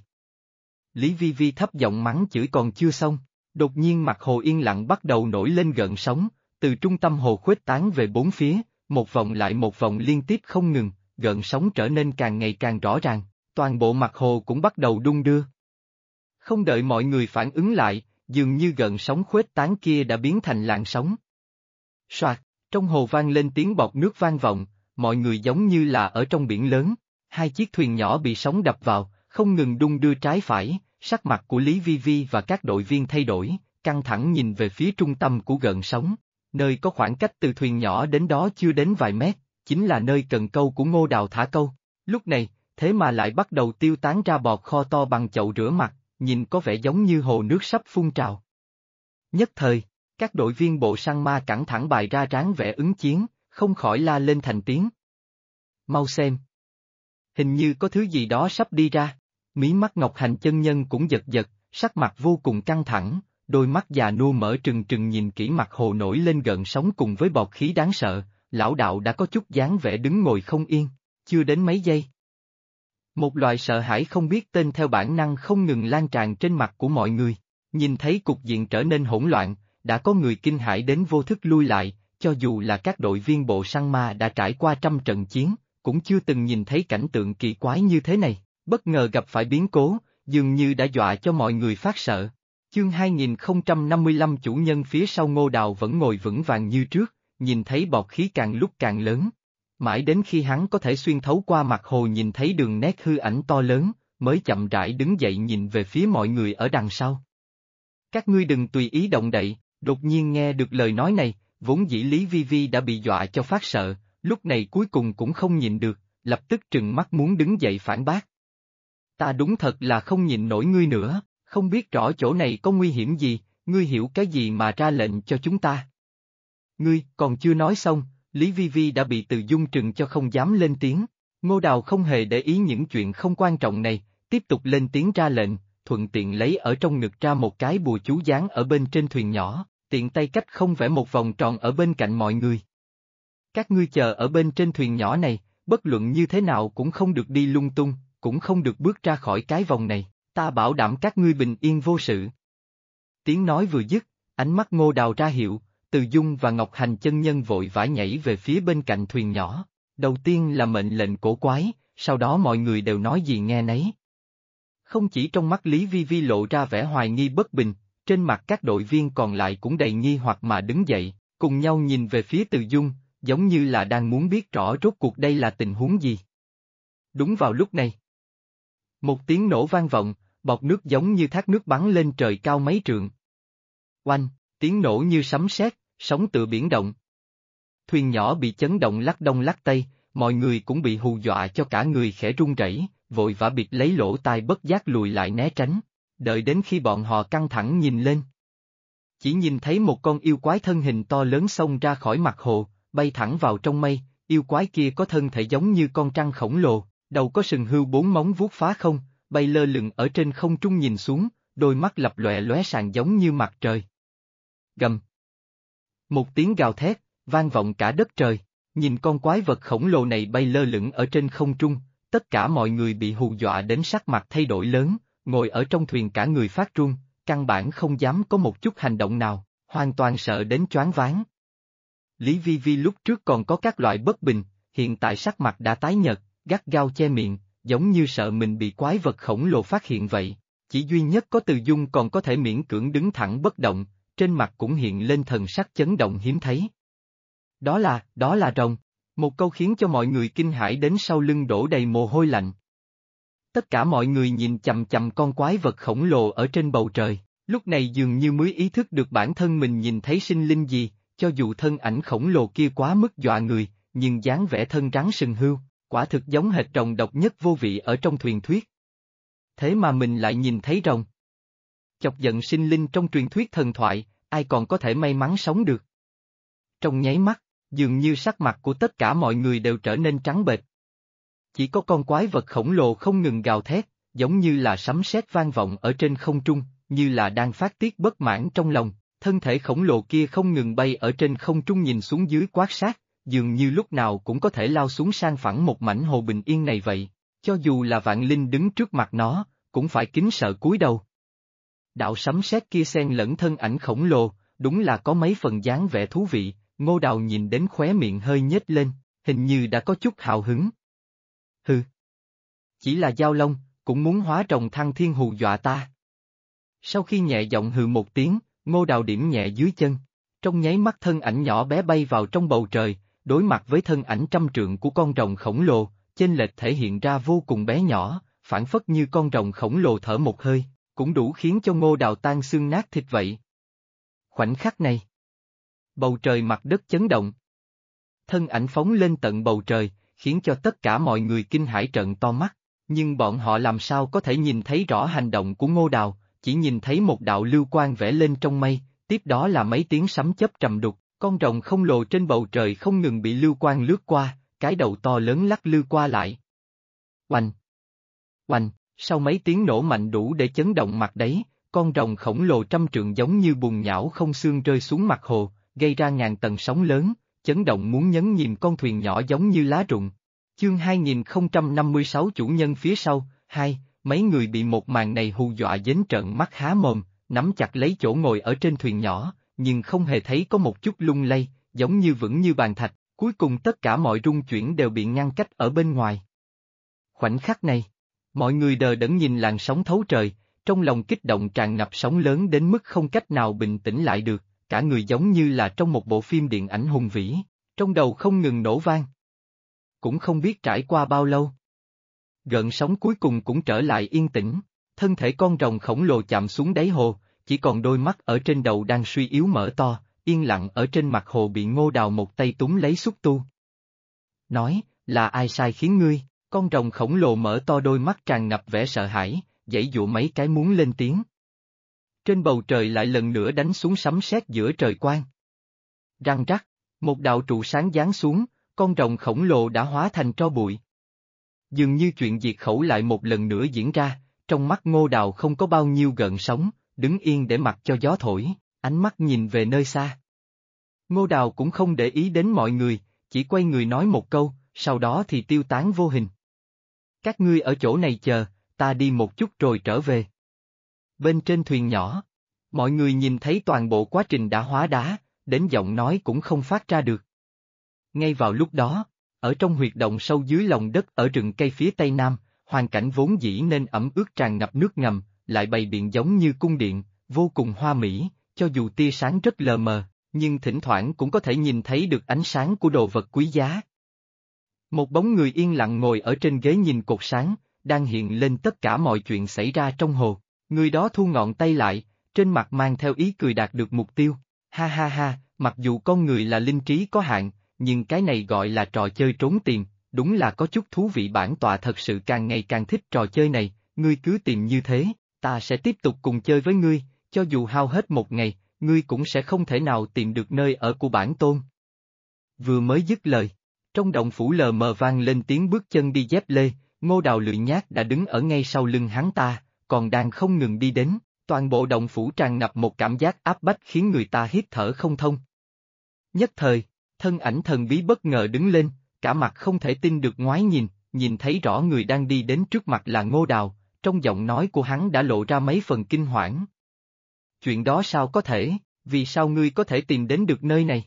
Lý Vi Vi thấp giọng mắng chửi còn chưa xong, đột nhiên mặt hồ yên lặng bắt đầu nổi lên gợn sóng, từ trung tâm hồ khuếch tán về bốn phía, một vòng lại một vòng liên tiếp không ngừng, gợn sóng trở nên càng ngày càng rõ ràng, toàn bộ mặt hồ cũng bắt đầu đung đưa. Không đợi mọi người phản ứng lại, dường như gợn sóng khuếch tán kia đã biến thành làn sóng. Soạt, trong hồ vang lên tiếng bọt nước vang vọng, mọi người giống như là ở trong biển lớn, hai chiếc thuyền nhỏ bị sóng đập vào, không ngừng đung đưa trái phải, sắc mặt của Lý Vi Vi và các đội viên thay đổi, căng thẳng nhìn về phía trung tâm của gợn sóng, nơi có khoảng cách từ thuyền nhỏ đến đó chưa đến vài mét, chính là nơi cần câu của Ngô Đào thả câu. Lúc này, thế mà lại bắt đầu tiêu tán ra bọt kho to bằng chậu rửa mặt, nhìn có vẻ giống như hồ nước sắp phun trào. Nhất thời, các đội viên bộ săn ma căng thẳng bày ra dáng vẻ ứng chiến, không khỏi la lên thành tiếng. Mau xem! Hình như có thứ gì đó sắp đi ra, mí mắt Ngọc Hành chân nhân cũng giật giật, sắc mặt vô cùng căng thẳng, đôi mắt già nua mở trừng trừng nhìn kỹ mặt hồ nổi lên gợn sóng cùng với bọt khí đáng sợ, lão đạo đã có chút dáng vẻ đứng ngồi không yên, chưa đến mấy giây. Một loại sợ hãi không biết tên theo bản năng không ngừng lan tràn trên mặt của mọi người, nhìn thấy cục diện trở nên hỗn loạn, đã có người kinh hãi đến vô thức lui lại, cho dù là các đội viên bộ săn ma đã trải qua trăm trận chiến, cũng chưa từng nhìn thấy cảnh tượng kỳ quái như thế này, bất ngờ gặp phải biến cố, dường như đã dọa cho mọi người phát sợ. Chương 2055 chủ nhân phía sau Ngô Đào vẫn ngồi vững vàng như trước, nhìn thấy bọt khí càng lúc càng lớn. Mãi đến khi hắn có thể xuyên thấu qua mặt hồ nhìn thấy đường nét hư ảnh to lớn, mới chậm rãi đứng dậy nhìn về phía mọi người ở đằng sau. Các ngươi đừng tùy ý động đậy, đột nhiên nghe được lời nói này, vốn dĩ Lý Vi Vi đã bị dọa cho phát sợ, lúc này cuối cùng cũng không nhịn được, lập tức trừng mắt muốn đứng dậy phản bác. Ta đúng thật là không nhịn nổi ngươi nữa, không biết rõ chỗ này có nguy hiểm gì, ngươi hiểu cái gì mà ra lệnh cho chúng ta. Ngươi, còn chưa nói xong, Lý Vi Vi đã bị Từ Dung trừng cho không dám lên tiếng. Ngô Đào không hề để ý những chuyện không quan trọng này, tiếp tục lên tiếng ra lệnh, thuận tiện lấy ở trong ngực ra một cái bùa chú dán ở bên trên thuyền nhỏ, tiện tay cách không vẽ một vòng tròn ở bên cạnh mọi người. Các ngươi chờ ở bên trên thuyền nhỏ này, bất luận như thế nào cũng không được đi lung tung, cũng không được bước ra khỏi cái vòng này, ta bảo đảm các ngươi bình yên vô sự. Tiếng nói vừa dứt, ánh mắt Ngô Đào ra hiệu, Từ Dung và Ngọc Hành chân nhân vội vã nhảy về phía bên cạnh thuyền nhỏ. Đầu tiên là mệnh lệnh cổ quái, sau đó mọi người đều nói gì nghe nấy. Không chỉ trong mắt Lý Vi Vi lộ ra vẻ hoài nghi bất bình, trên mặt các đội viên còn lại cũng đầy nghi hoặc mà đứng dậy, cùng nhau nhìn về phía Từ Dung, giống như là đang muốn biết rõ rốt cuộc đây là tình huống gì. Đúng vào lúc này, một tiếng nổ vang vọng, bọt nước giống như thác nước bắn lên trời cao mấy trượng. Oanh, tiếng nổ như sấm sét, sóng tựa biển động. Thuyền nhỏ bị chấn động lắc đông lắc tây, mọi người cũng bị hù dọa cho cả người khẽ run rẩy, vội vã bịt lấy lỗ tai bất giác lùi lại né tránh, đợi đến khi bọn họ căng thẳng nhìn lên. chỉ nhìn thấy một con yêu quái thân hình to lớn xông ra khỏi mặt hồ, bay thẳng vào trong mây, yêu quái kia có thân thể giống như con trăng khổng lồ, đầu có sừng hươu 4 móng vuốt phá không, bay lơ lửng ở trên không trung nhìn xuống, đôi mắt lập lòe lóe sáng giống như mặt trời. Gầm. Một tiếng gào thét, vang vọng cả đất trời, nhìn con quái vật khổng lồ này bay lơ lửng ở trên không trung, tất cả mọi người bị hù dọa đến sắc mặt thay đổi lớn, ngồi ở trong thuyền cả người phát run, căn bản không dám có một chút hành động nào, hoàn toàn sợ đến choáng váng. Lý Vi Vi lúc trước còn có các loại bất bình, hiện tại sắc mặt đã tái nhợt, gắt gao che miệng, giống như sợ mình bị quái vật khổng lồ phát hiện vậy. Chỉ duy nhất có Từ Dung còn có thể miễn cưỡng đứng thẳng bất động, trên mặt cũng hiện lên thần sắc chấn động hiếm thấy. Đó là rồng. Một câu khiến cho mọi người kinh hãi đến sau lưng đổ đầy mồ hôi lạnh. Tất cả mọi người nhìn chằm chằm con quái vật khổng lồ ở trên bầu trời, lúc này dường như mới ý thức được bản thân mình nhìn thấy sinh linh gì, cho dù thân ảnh khổng lồ kia quá mức dọa người, nhưng dáng vẻ thân rắn sừng hươu, quả thực giống hệt rồng độc nhất vô vị ở trong truyền thuyết. Thế mà mình lại nhìn thấy rồng. Chọc giận sinh linh trong truyền thuyết thần thoại, ai còn có thể may mắn sống được. Trong nháy mắt, dường như sắc mặt của tất cả mọi người đều trở nên trắng bệch. Chỉ có con quái vật khổng lồ không ngừng gào thét, giống như là sấm sét vang vọng ở trên không trung, như là đang phát tiết bất mãn trong lòng, thân thể khổng lồ kia không ngừng bay ở trên không trung nhìn xuống dưới quát sát, dường như lúc nào cũng có thể lao xuống san phẳng một mảnh hồ bình yên này vậy, cho dù là vạn linh đứng trước mặt nó, cũng phải kính sợ cúi đầu. Đạo sấm sét kia xen lẫn thân ảnh khổng lồ, đúng là có mấy phần dáng vẻ thú vị, Ngô Đào nhìn đến khóe miệng hơi nhếch lên, hình như đã có chút hào hứng. Hừ. Chỉ là Giao Long, cũng muốn hóa rồng thăng thiên hù dọa ta. Sau khi nhẹ giọng hừ một tiếng, Ngô Đào điểm nhẹ dưới chân, trong nháy mắt thân ảnh nhỏ bé bay vào trong bầu trời, đối mặt với thân ảnh trăm trượng của con rồng khổng lồ, chênh lệch thể hiện ra vô cùng bé nhỏ, phản phất như con rồng khổng lồ thở một hơi, cũng đủ khiến cho Ngô Đào tan xương nát thịt vậy. Khoảnh khắc này, bầu trời mặt đất chấn động. Thân ảnh phóng lên tận bầu trời, khiến cho tất cả mọi người kinh hãi trợn to mắt, nhưng bọn họ làm sao có thể nhìn thấy rõ hành động của Ngô Đào, chỉ nhìn thấy một đạo lưu quang vẽ lên trong mây, tiếp đó là mấy tiếng sấm chớp trầm đục, con rồng khổng lồ trên bầu trời không ngừng bị lưu quang lướt qua, cái đầu to lớn lắc lư qua lại. Oanh! Oanh! Sau mấy tiếng nổ mạnh đủ để chấn động mặt đấy, con rồng khổng lồ trăm trượng giống như bùn nhão không xương rơi xuống mặt hồ, gây ra ngàn tầng sóng lớn, chấn động muốn nhấn chìm con thuyền nhỏ giống như lá rụng. Chương 2056 chủ nhân phía sau, mấy người bị một màn này hù dọa đến trợn mắt há mồm, nắm chặt lấy chỗ ngồi ở trên thuyền nhỏ, nhưng không hề thấy có một chút lung lay, giống như vững như bàn thạch, cuối cùng tất cả mọi rung chuyển đều bị ngăn cách ở bên ngoài. Khoảnh khắc này, mọi người đờ đẫn nhìn làn sóng thấu trời, trong lòng kích động tràn ngập sóng lớn đến mức không cách nào bình tĩnh lại được, cả người giống như là trong một bộ phim điện ảnh hùng vĩ, trong đầu không ngừng nổ vang. Cũng không biết trải qua bao lâu. Gợn sóng cuối cùng cũng trở lại yên tĩnh, thân thể con rồng khổng lồ chạm xuống đáy hồ, chỉ còn đôi mắt ở trên đầu đang suy yếu mở to, yên lặng ở trên mặt hồ bị Ngô Đào một tay túm lấy xúc tu. Nói, là ai sai khiến ngươi? Con rồng khổng lồ mở to đôi mắt tràn ngập vẻ sợ hãi, giãy giụa mấy cái muốn lên tiếng. Trên bầu trời lại lần nữa đánh xuống sấm sét giữa trời quang. Răng rắc, một đạo trụ sáng giáng xuống, con rồng khổng lồ đã hóa thành tro bụi. Dường như chuyện diệt khẩu lại một lần nữa diễn ra, trong mắt Ngô Đào không có bao nhiêu gợn sóng, đứng yên để mặc cho gió thổi, ánh mắt nhìn về nơi xa. Ngô Đào cũng không để ý đến mọi người, chỉ quay người nói một câu, sau đó thì tiêu tán vô hình. Các ngươi ở chỗ này chờ, ta đi một chút rồi trở về. Bên trên thuyền nhỏ, mọi người nhìn thấy toàn bộ quá trình đã hóa đá, đến giọng nói cũng không phát ra được. Ngay vào lúc đó, ở trong huyệt động sâu dưới lòng đất ở rừng cây phía tây nam, hoàn cảnh vốn dĩ nên ẩm ướt tràn ngập nước ngầm, lại bày biện giống như cung điện, vô cùng hoa mỹ, cho dù tia sáng rất lờ mờ, nhưng thỉnh thoảng cũng có thể nhìn thấy được ánh sáng của đồ vật quý giá. Một bóng người yên lặng ngồi ở trên ghế nhìn cột sáng, đang hiện lên tất cả mọi chuyện xảy ra trong hồ. Người đó thu ngọn tay lại, trên mặt mang theo ý cười đạt được mục tiêu. Ha ha ha, mặc dù con người là linh trí có hạn, nhưng cái này gọi là trò chơi trốn tìm, đúng là có chút thú vị. Bản tọa thật sự càng ngày càng thích trò chơi này, ngươi cứ tìm như thế, ta sẽ tiếp tục cùng chơi với ngươi, cho dù hao hết một ngày, ngươi cũng sẽ không thể nào tìm được nơi ở của bản tôn. Vừa mới dứt lời, trong động phủ lờ mờ vang lên tiếng bước chân đi dép lê, Ngô Đào lười nhác đã đứng ở ngay sau lưng hắn ta, còn đang không ngừng đi đến, toàn bộ động phủ tràn ngập một cảm giác áp bách khiến người ta hít thở không thông. Nhất thời, thân ảnh thần bí bất ngờ đứng lên, cả mặt không thể tin được ngoái nhìn thấy rõ người đang đi đến trước mặt là Ngô Đào, trong giọng nói của hắn đã lộ ra mấy phần kinh hoảng. Chuyện đó sao có thể, vì sao ngươi có thể tìm đến được nơi này?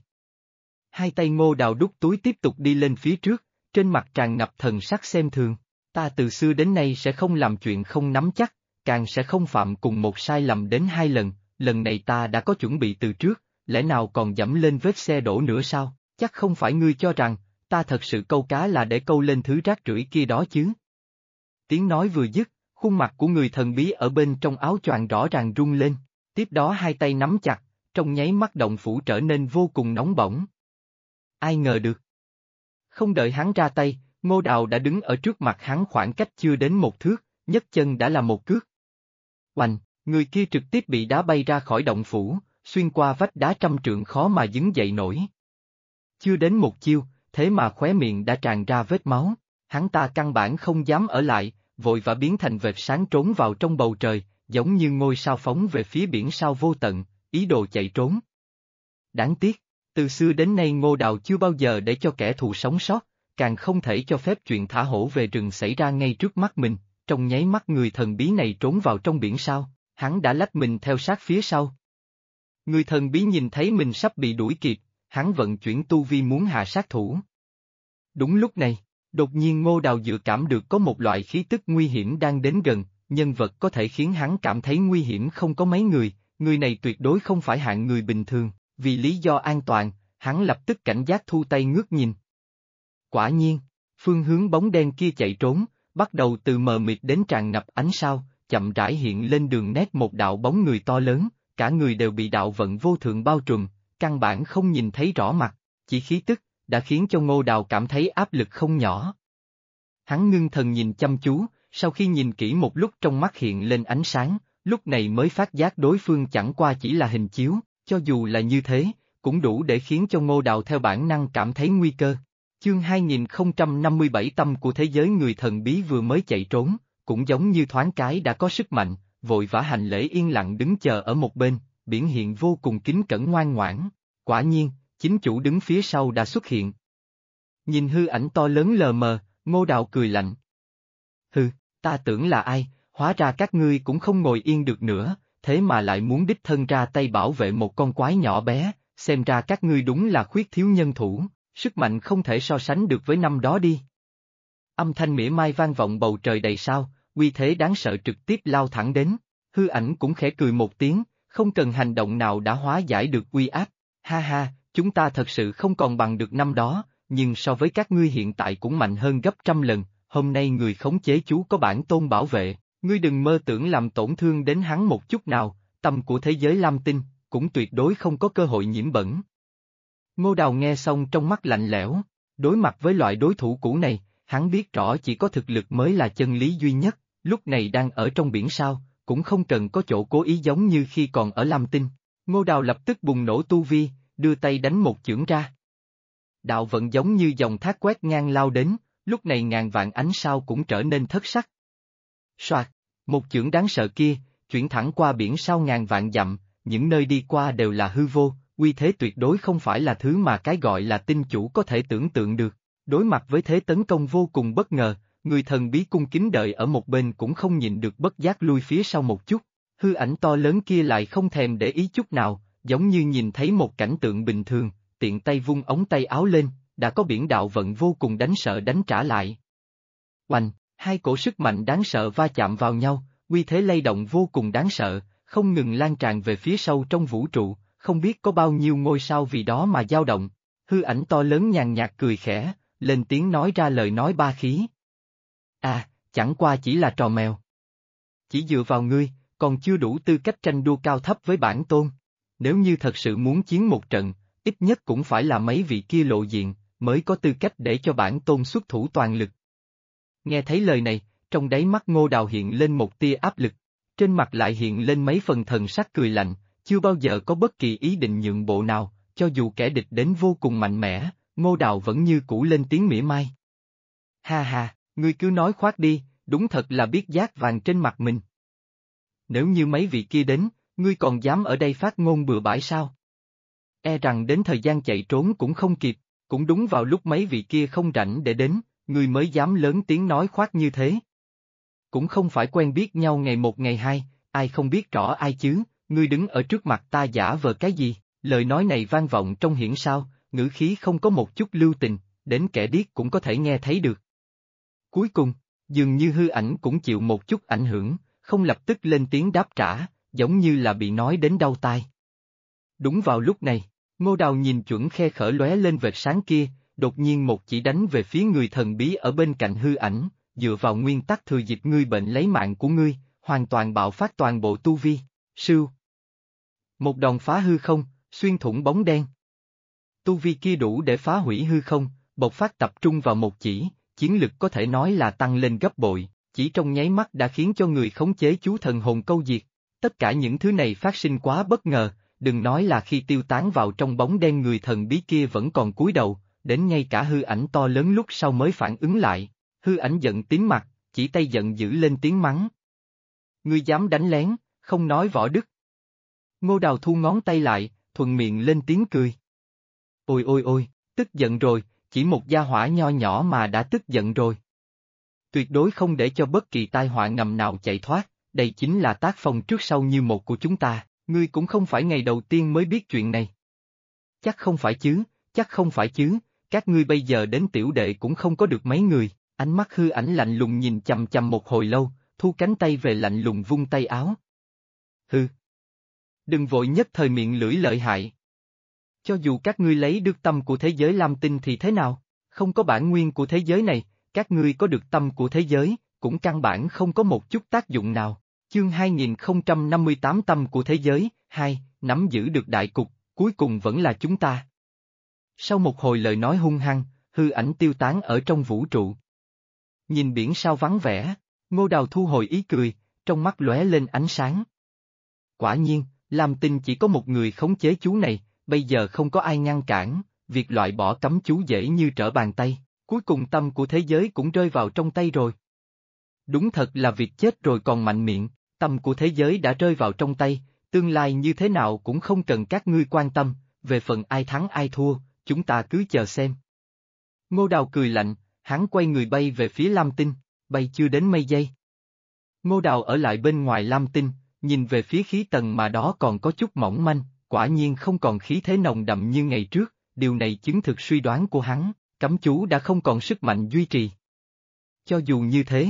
Hai tay Ngô Đào đút túi tiếp tục đi lên phía trước, trên mặt tràn ngập thần sắc xem thường. Ta từ xưa đến nay sẽ không làm chuyện không nắm chắc, càng sẽ không phạm cùng một sai lầm đến 2 lần, lần này ta đã có chuẩn bị từ trước, lẽ nào còn dẫm lên vết xe đổ nữa sao? Chắc không phải ngươi cho rằng, ta thật sự câu cá là để câu lên thứ rác rưởi kia đó chứ. Tiếng nói vừa dứt, khuôn mặt của người thần bí ở bên trong áo choàng rõ ràng rung lên, tiếp đó hai tay nắm chặt, trong nháy mắt động phủ trở nên vô cùng nóng bỏng. Ai ngờ được. Không đợi hắn ra tay, Ngô Đào đã đứng ở trước mặt hắn khoảng cách chưa đến 1 thước, nhấc chân đã là một cước. Oành, người kia trực tiếp bị đá bay ra khỏi động phủ, xuyên qua vách đá 100 trượng khó mà đứng dậy nổi. Chưa đến một chiêu, thế mà khóe miệng đã tràn ra vết máu, hắn ta căn bản không dám ở lại, vội vã biến thành vệt sáng trốn vào trong bầu trời, giống như ngôi sao phóng về phía biển sao vô tận, ý đồ chạy trốn. Đáng tiếc, từ xưa đến nay Ngô Đào chưa bao giờ để cho kẻ thù sống sót, càng không thể cho phép chuyện thả hổ về rừng xảy ra ngay trước mắt mình, trong nháy mắt người thần bí này trốn vào trong biển sao, hắn đã lách mình theo sát phía sau. Người thần bí nhìn thấy mình sắp bị đuổi kịp, hắn vận chuyển tu vi muốn hạ sát thủ. Đúng lúc này, đột nhiên Ngô Đào dự cảm được có một loại khí tức nguy hiểm đang đến gần, nhân vật có thể khiến hắn cảm thấy nguy hiểm không có mấy người này tuyệt đối không phải hạng người bình thường, vì lý do an toàn, hắn lập tức cảnh giác thu tay ngước nhìn. Quả nhiên, phương hướng bóng đen kia chạy trốn, bắt đầu từ mờ mịt đến tràn ngập ánh sao, chậm rãi hiện lên đường nét một đạo bóng người to lớn, cả người đều bị đạo vận vô thượng bao trùm, căn bản không nhìn thấy rõ mặt, chỉ khí tức, đã khiến cho Ngô Đào cảm thấy áp lực không nhỏ. Hắn ngưng thần nhìn chăm chú, sau khi nhìn kỹ một lúc trong mắt hiện lên ánh sáng, lúc này mới phát giác đối phương chẳng qua chỉ là hình chiếu, cho dù là như thế, cũng đủ để khiến cho Ngô Đào theo bản năng cảm thấy nguy cơ. Chương 2057 Tâm của thế giới người thần bí vừa mới chạy trốn, cũng giống như thoáng cái đã có sức mạnh, vội vã hành lễ yên lặng đứng chờ ở một bên, biểu hiện vô cùng kính cẩn ngoan ngoãn. Quả nhiên, chính chủ đứng phía sau đã xuất hiện. Nhìn hư ảnh to lớn lờ mờ, Ngô Đào cười lạnh. Hừ, ta tưởng là ai, hóa ra các ngươi cũng không ngồi yên được nữa, thế mà lại muốn đích thân ra tay bảo vệ một con quái nhỏ bé, xem ra các ngươi đúng là khuyết thiếu nhân thủ, sức mạnh không thể so sánh được với năm đó đi. Âm thanh mỉa mai vang vọng bầu trời đầy sao, uy thế đáng sợ trực tiếp lao thẳng đến, hư ảnh cũng khẽ cười một tiếng, không cần hành động nào đã hóa giải được uy áp, ha ha, chúng ta thật sự không còn bằng được năm đó, nhưng so với các ngươi hiện tại cũng mạnh hơn gấp 100 lần, hôm nay người khống chế chú có bản tôn bảo vệ, ngươi đừng mơ tưởng làm tổn thương đến hắn một chút nào, tâm của thế giới lam tinh, cũng tuyệt đối không có cơ hội nhiễm bẩn. Ngô Đào nghe xong trong mắt lạnh lẽo, đối mặt với loại đối thủ cũ này, hắn biết rõ chỉ có thực lực mới là chân lý duy nhất, lúc này đang ở trong biển sao, cũng không cần có chỗ cố ý giống như khi còn ở Lam Tinh. Ngô Đào lập tức bùng nổ tu vi, đưa tay đánh một chưởng ra. Đạo vận giống như dòng thác quét ngang lao đến, lúc này ngàn vạn ánh sao cũng trở nên thất sắc. Soạt, một chưởng đáng sợ kia, chuyển thẳng qua biển sao ngàn vạn dặm, những nơi đi qua đều là hư vô, uy thế tuyệt đối không phải là thứ mà cái gọi là tinh chủ có thể tưởng tượng được. Đối mặt với thế tấn công vô cùng bất ngờ, người thần bí cung kính đợi ở một bên cũng không nhịn được bất giác lui phía sau một chút, hư ảnh to lớn kia lại không thèm để ý chút nào, giống như nhìn thấy một cảnh tượng bình thường, tiện tay vung ống tay áo lên, đã có biển đạo vận vô cùng đánh sợ đánh trả lại. Oanh, hai cổ sức mạnh đáng sợ va chạm vào nhau, uy thế lay động vô cùng đáng sợ, không ngừng lan tràn về phía sâu trong vũ trụ, không biết có bao nhiêu ngôi sao vì đó mà dao động. Hư ảnh to lớn nhàn nhạt cười khẽ, lên tiếng nói ra lời nói ba khí. À, chẳng qua chỉ là trò mèo. Chỉ dựa vào ngươi, còn chưa đủ tư cách tranh đua cao thấp với bản tôn. Nếu như thật sự muốn chiến một trận, ít nhất cũng phải là mấy vị kia lộ diện, mới có tư cách để cho bản tôn xuất thủ toàn lực. Nghe thấy lời này, trong đáy mắt Ngô Đào hiện lên một tia áp lực, trên mặt lại hiện lên mấy phần thần sắc cười lạnh, chưa bao giờ có bất kỳ ý định nhượng bộ nào, cho dù kẻ địch đến vô cùng mạnh mẽ, Ngô Đào vẫn như cũ lên tiếng mỉa mai. Ha ha, ngươi cứ nói khoác đi, đúng thật là biết dát vàng trên mặt mình. Nếu như mấy vị kia đến, ngươi còn dám ở đây phát ngôn bừa bãi sao? E rằng đến thời gian chạy trốn cũng không kịp, cũng đúng vào lúc mấy vị kia không rảnh để đến, ngươi mới dám lớn tiếng nói khoác như thế. Cũng không phải quen biết nhau ngày một ngày hai, ai không biết rõ ai chứ, ngươi đứng ở trước mặt ta giả vờ cái gì, lời nói này vang vọng trong hiển sao, ngữ khí không có một chút lưu tình, đến kẻ điếc cũng có thể nghe thấy được. Cuối cùng, dường như hư ảnh cũng chịu một chút ảnh hưởng, không lập tức lên tiếng đáp trả, giống như là bị nói đến đau tai. Đúng vào lúc này, Ngô Đào nhìn chuẩn khe khở lóe lên vệt sáng kia, đột nhiên một chỉ đánh về phía người thần bí ở bên cạnh hư ảnh, dựa vào nguyên tắc thừa dịp ngươi bệnh lấy mạng của ngươi, hoàn toàn bạo phát toàn bộ tu vi, sưu. Một đòn phá hư không, xuyên thủng bóng đen. Tu vi kia đủ để phá hủy hư không, bộc phát tập trung vào một chỉ, chiến lực có thể nói là tăng lên gấp bội, chỉ trong nháy mắt đã khiến cho người khống chế chú thần hồn câu diệt. Tất cả những thứ này phát sinh quá bất ngờ, đừng nói là khi tiêu tán vào trong bóng đen người thần bí kia vẫn còn cúi đầu, đến ngay cả hư ảnh to lớn lúc sau mới phản ứng lại, hư ảnh giận tím mặt, chỉ tay giận dữ lên tiếng mắng. Ngươi dám đánh lén, không nói võ đức. Ngô Đào thu ngón tay lại, thuận miệng lên tiếng cười. Ôi ôi ôi, tức giận rồi, chỉ một gia hỏa nho nhỏ mà đã tức giận rồi. Tuyệt đối không để cho bất kỳ tai họa ngầm nào chạy thoát, đây chính là tác phong trước sau như một của chúng ta, ngươi cũng không phải ngày đầu tiên mới biết chuyện này. Chắc không phải chứ, chắc không phải chứ, các ngươi bây giờ đến tiểu đệ cũng không có được mấy người, ánh mắt hư ảnh lạnh lùng nhìn chằm chằm một hồi lâu, thu cánh tay về lạnh lùng vung tay áo. Hư! Đừng vội nhất thời miệng lưỡi lợi hại. Cho dù các ngươi lấy được tâm của thế giới lam tinh thì thế nào, không có bản nguyên của thế giới này, các ngươi có được tâm của thế giới, cũng căn bản không có một chút tác dụng nào. Chương 2058 Tâm của thế giới, 2, nắm giữ được đại cục, cuối cùng vẫn là chúng ta. Sau một hồi lời nói hung hăng, hư ảnh tiêu tán ở trong vũ trụ. Nhìn biển sao vắng vẻ, Ngô Đào thu hồi ý cười, trong mắt lóe lên ánh sáng. Quả nhiên, Lam Tinh chỉ có một người khống chế chú này, bây giờ không có ai ngăn cản, việc loại bỏ cấm chú dễ như trở bàn tay, cuối cùng tâm của thế giới cũng rơi vào trong tay rồi. Đúng thật là việc chết rồi còn mạnh miệng, tâm của thế giới đã rơi vào trong tay, tương lai như thế nào cũng không cần các ngươi quan tâm, về phần ai thắng ai thua, chúng ta cứ chờ xem. Ngô Đào cười lạnh, hắn quay người bay về phía Lam Tinh, bay chưa đến mây giây. Ngô Đào ở lại bên ngoài Lam Tinh, nhìn về phía khí tầng mà đó còn có chút mỏng manh, quả nhiên không còn khí thế nồng đậm như ngày trước, điều này chứng thực suy đoán của hắn, cấm chú đã không còn sức mạnh duy trì. Cho dù như thế,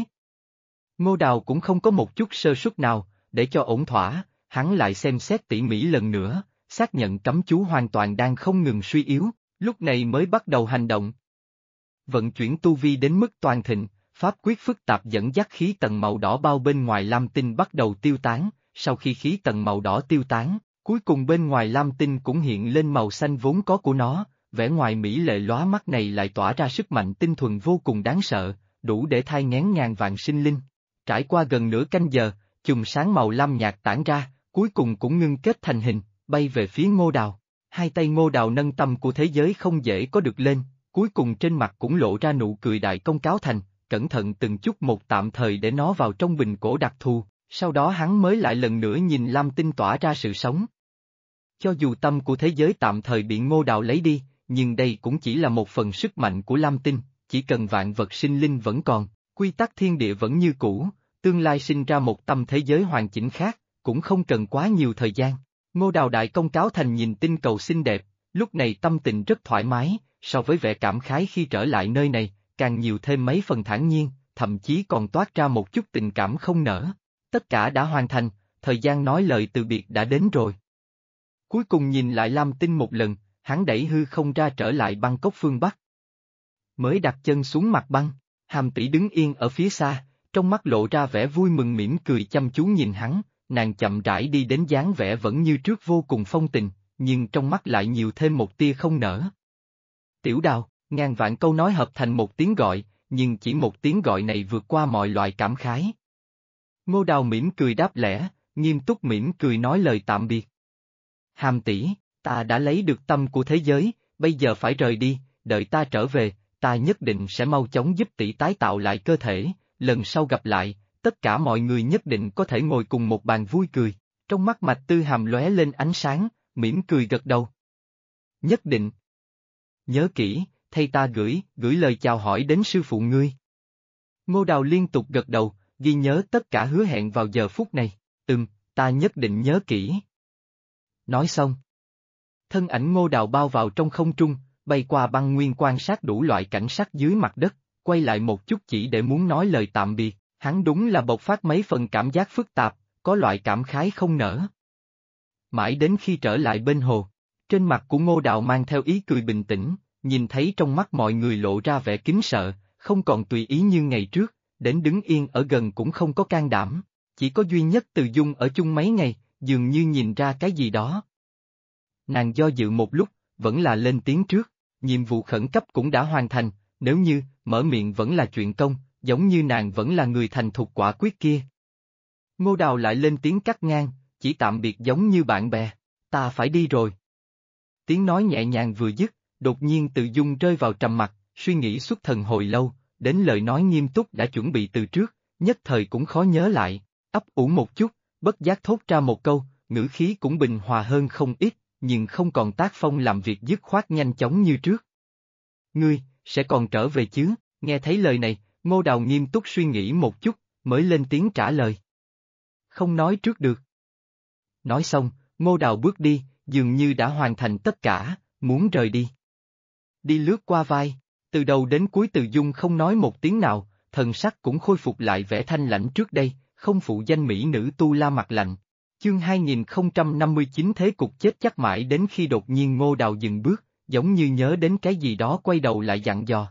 Ngô Đào cũng không có một chút sơ suất nào, để cho ổn thỏa, hắn lại xem xét tỉ mỉ lần nữa, xác nhận cấm chú hoàn toàn đang không ngừng suy yếu, lúc này mới bắt đầu hành động. Vận chuyển tu vi đến mức toàn thịnh, pháp quyết phức tạp dẫn dắt khí tầng màu đỏ bao bên ngoài Lam Tinh bắt đầu tiêu tán, sau khi khí tầng màu đỏ tiêu tán, cuối cùng bên ngoài Lam Tinh cũng hiện lên màu xanh vốn có của nó, vẻ ngoài mỹ lệ lóa mắt này lại tỏa ra sức mạnh tinh thuần vô cùng đáng sợ, đủ để thai nghén ngàn vạn sinh linh. Trải qua gần nửa canh giờ, chùm sáng màu lam nhạt tản ra, cuối cùng cũng ngưng kết thành hình, bay về phía Ngô Đào. Hai tay Ngô Đào nâng tâm của thế giới không dễ có được lên, cuối cùng trên mặt cũng lộ ra nụ cười đại công cáo thành, cẩn thận từng chút một tạm thời để nó vào trong bình cổ đặc thù, sau đó hắn mới lại lần nữa nhìn Lam Tinh tỏa ra sự sống. Cho dù tâm của thế giới tạm thời bị Ngô Đào lấy đi, nhưng đây cũng chỉ là một phần sức mạnh của Lam Tinh, chỉ cần vạn vật sinh linh vẫn còn, quy tắc thiên địa vẫn như cũ, tương lai sinh ra một tâm thế giới hoàn chỉnh khác, cũng không cần quá nhiều thời gian. Ngô Đào đại công cáo thành nhìn tinh cầu xinh đẹp, lúc này tâm tình rất thoải mái, so với vẻ cảm khái khi trở lại nơi này, càng nhiều thêm mấy phần thản nhiên, thậm chí còn toát ra một chút tình cảm không nở. Tất cả đã hoàn thành, thời gian nói lời từ biệt đã đến rồi. Cuối cùng nhìn lại Lam Tinh một lần, hắn đẩy hư không ra trở lại Bangkok phương Bắc. Mới đặt chân xuống mặt băng, Hàm Tỷ đứng yên ở phía xa, trong mắt lộ ra vẻ vui mừng mỉm cười chăm chú nhìn hắn, nàng chậm rãi đi đến dáng vẻ vẫn như trước vô cùng phong tình, nhưng trong mắt lại nhiều thêm một tia không nở. Tiểu Đào, ngàn vạn câu nói hợp thành một tiếng gọi, nhưng chỉ một tiếng gọi này vượt qua mọi loại cảm khái. Ngô Đào mỉm cười đáp lẽ, nghiêm túc mỉm cười nói lời tạm biệt. Hàm tỷ, ta đã lấy được tâm của thế giới, bây giờ phải rời đi, đợi ta trở về, ta nhất định sẽ mau chóng giúp tỷ tái tạo lại cơ thể, lần sau gặp lại, tất cả mọi người nhất định có thể ngồi cùng một bàn vui cười. Trong mắt Mạch Tư Hàm lóe lên ánh sáng, mỉm cười gật đầu. Nhất định. Nhớ kỹ, thay ta gửi lời chào hỏi đến sư phụ ngươi. Ngô Đào liên tục gật đầu, ghi nhớ tất cả hứa hẹn vào giờ phút này, ta nhất định nhớ kỹ. Nói xong. Thân ảnh Ngô Đào bao vào trong không trung, bay qua băng nguyên quan sát đủ loại cảnh sắc dưới mặt đất, quay lại một chút chỉ để muốn nói lời tạm biệt, hắn đúng là bộc phát mấy phần cảm giác phức tạp, có loại cảm khái không nở. Mãi đến khi trở lại bên hồ, trên mặt của Ngô Đào mang theo ý cười bình tĩnh, nhìn thấy trong mắt mọi người lộ ra vẻ kính sợ, không còn tùy ý như ngày trước, đến đứng yên ở gần cũng không có can đảm, chỉ có duy nhất Từ Dung ở chung mấy ngày, dường như nhìn ra cái gì đó. Nàng do dự một lúc, vẫn là lên tiếng trước, nhiệm vụ khẩn cấp cũng đã hoàn thành, nếu như, mở miệng vẫn là chuyện công, giống như nàng vẫn là người thành thục quả quyết kia. Ngô Đào lại lên tiếng cắt ngang, chỉ tạm biệt giống như bạn bè, ta phải đi rồi. Tiếng nói nhẹ nhàng vừa dứt, đột nhiên Từ Dung rơi vào trầm mặc, suy nghĩ xuất thần hồi lâu, đến lời nói nghiêm túc đã chuẩn bị từ trước, nhất thời cũng khó nhớ lại, ấp ủ một chút, bất giác thốt ra một câu, ngữ khí cũng bình hòa hơn không ít, nhưng không còn tác phong làm việc dứt khoát nhanh chóng như trước. Ngươi, sẽ còn trở về chứ? Nghe thấy lời này, Ngô Đào nghiêm túc suy nghĩ một chút, mới lên tiếng trả lời. Không nói trước được. Nói xong, Ngô Đào bước đi, dường như đã hoàn thành tất cả, muốn rời đi. Đi lướt qua vai, từ đầu đến cuối Từ Dung không nói một tiếng nào, thần sắc cũng khôi phục lại vẻ thanh lãnh trước đây, không phụ danh mỹ nữ Tu La mặt lạnh. Chương 2059 thế cục chết chắc mãi đến khi đột nhiên Ngô Đào dừng bước, giống như nhớ đến cái gì đó quay đầu lại dặn dò.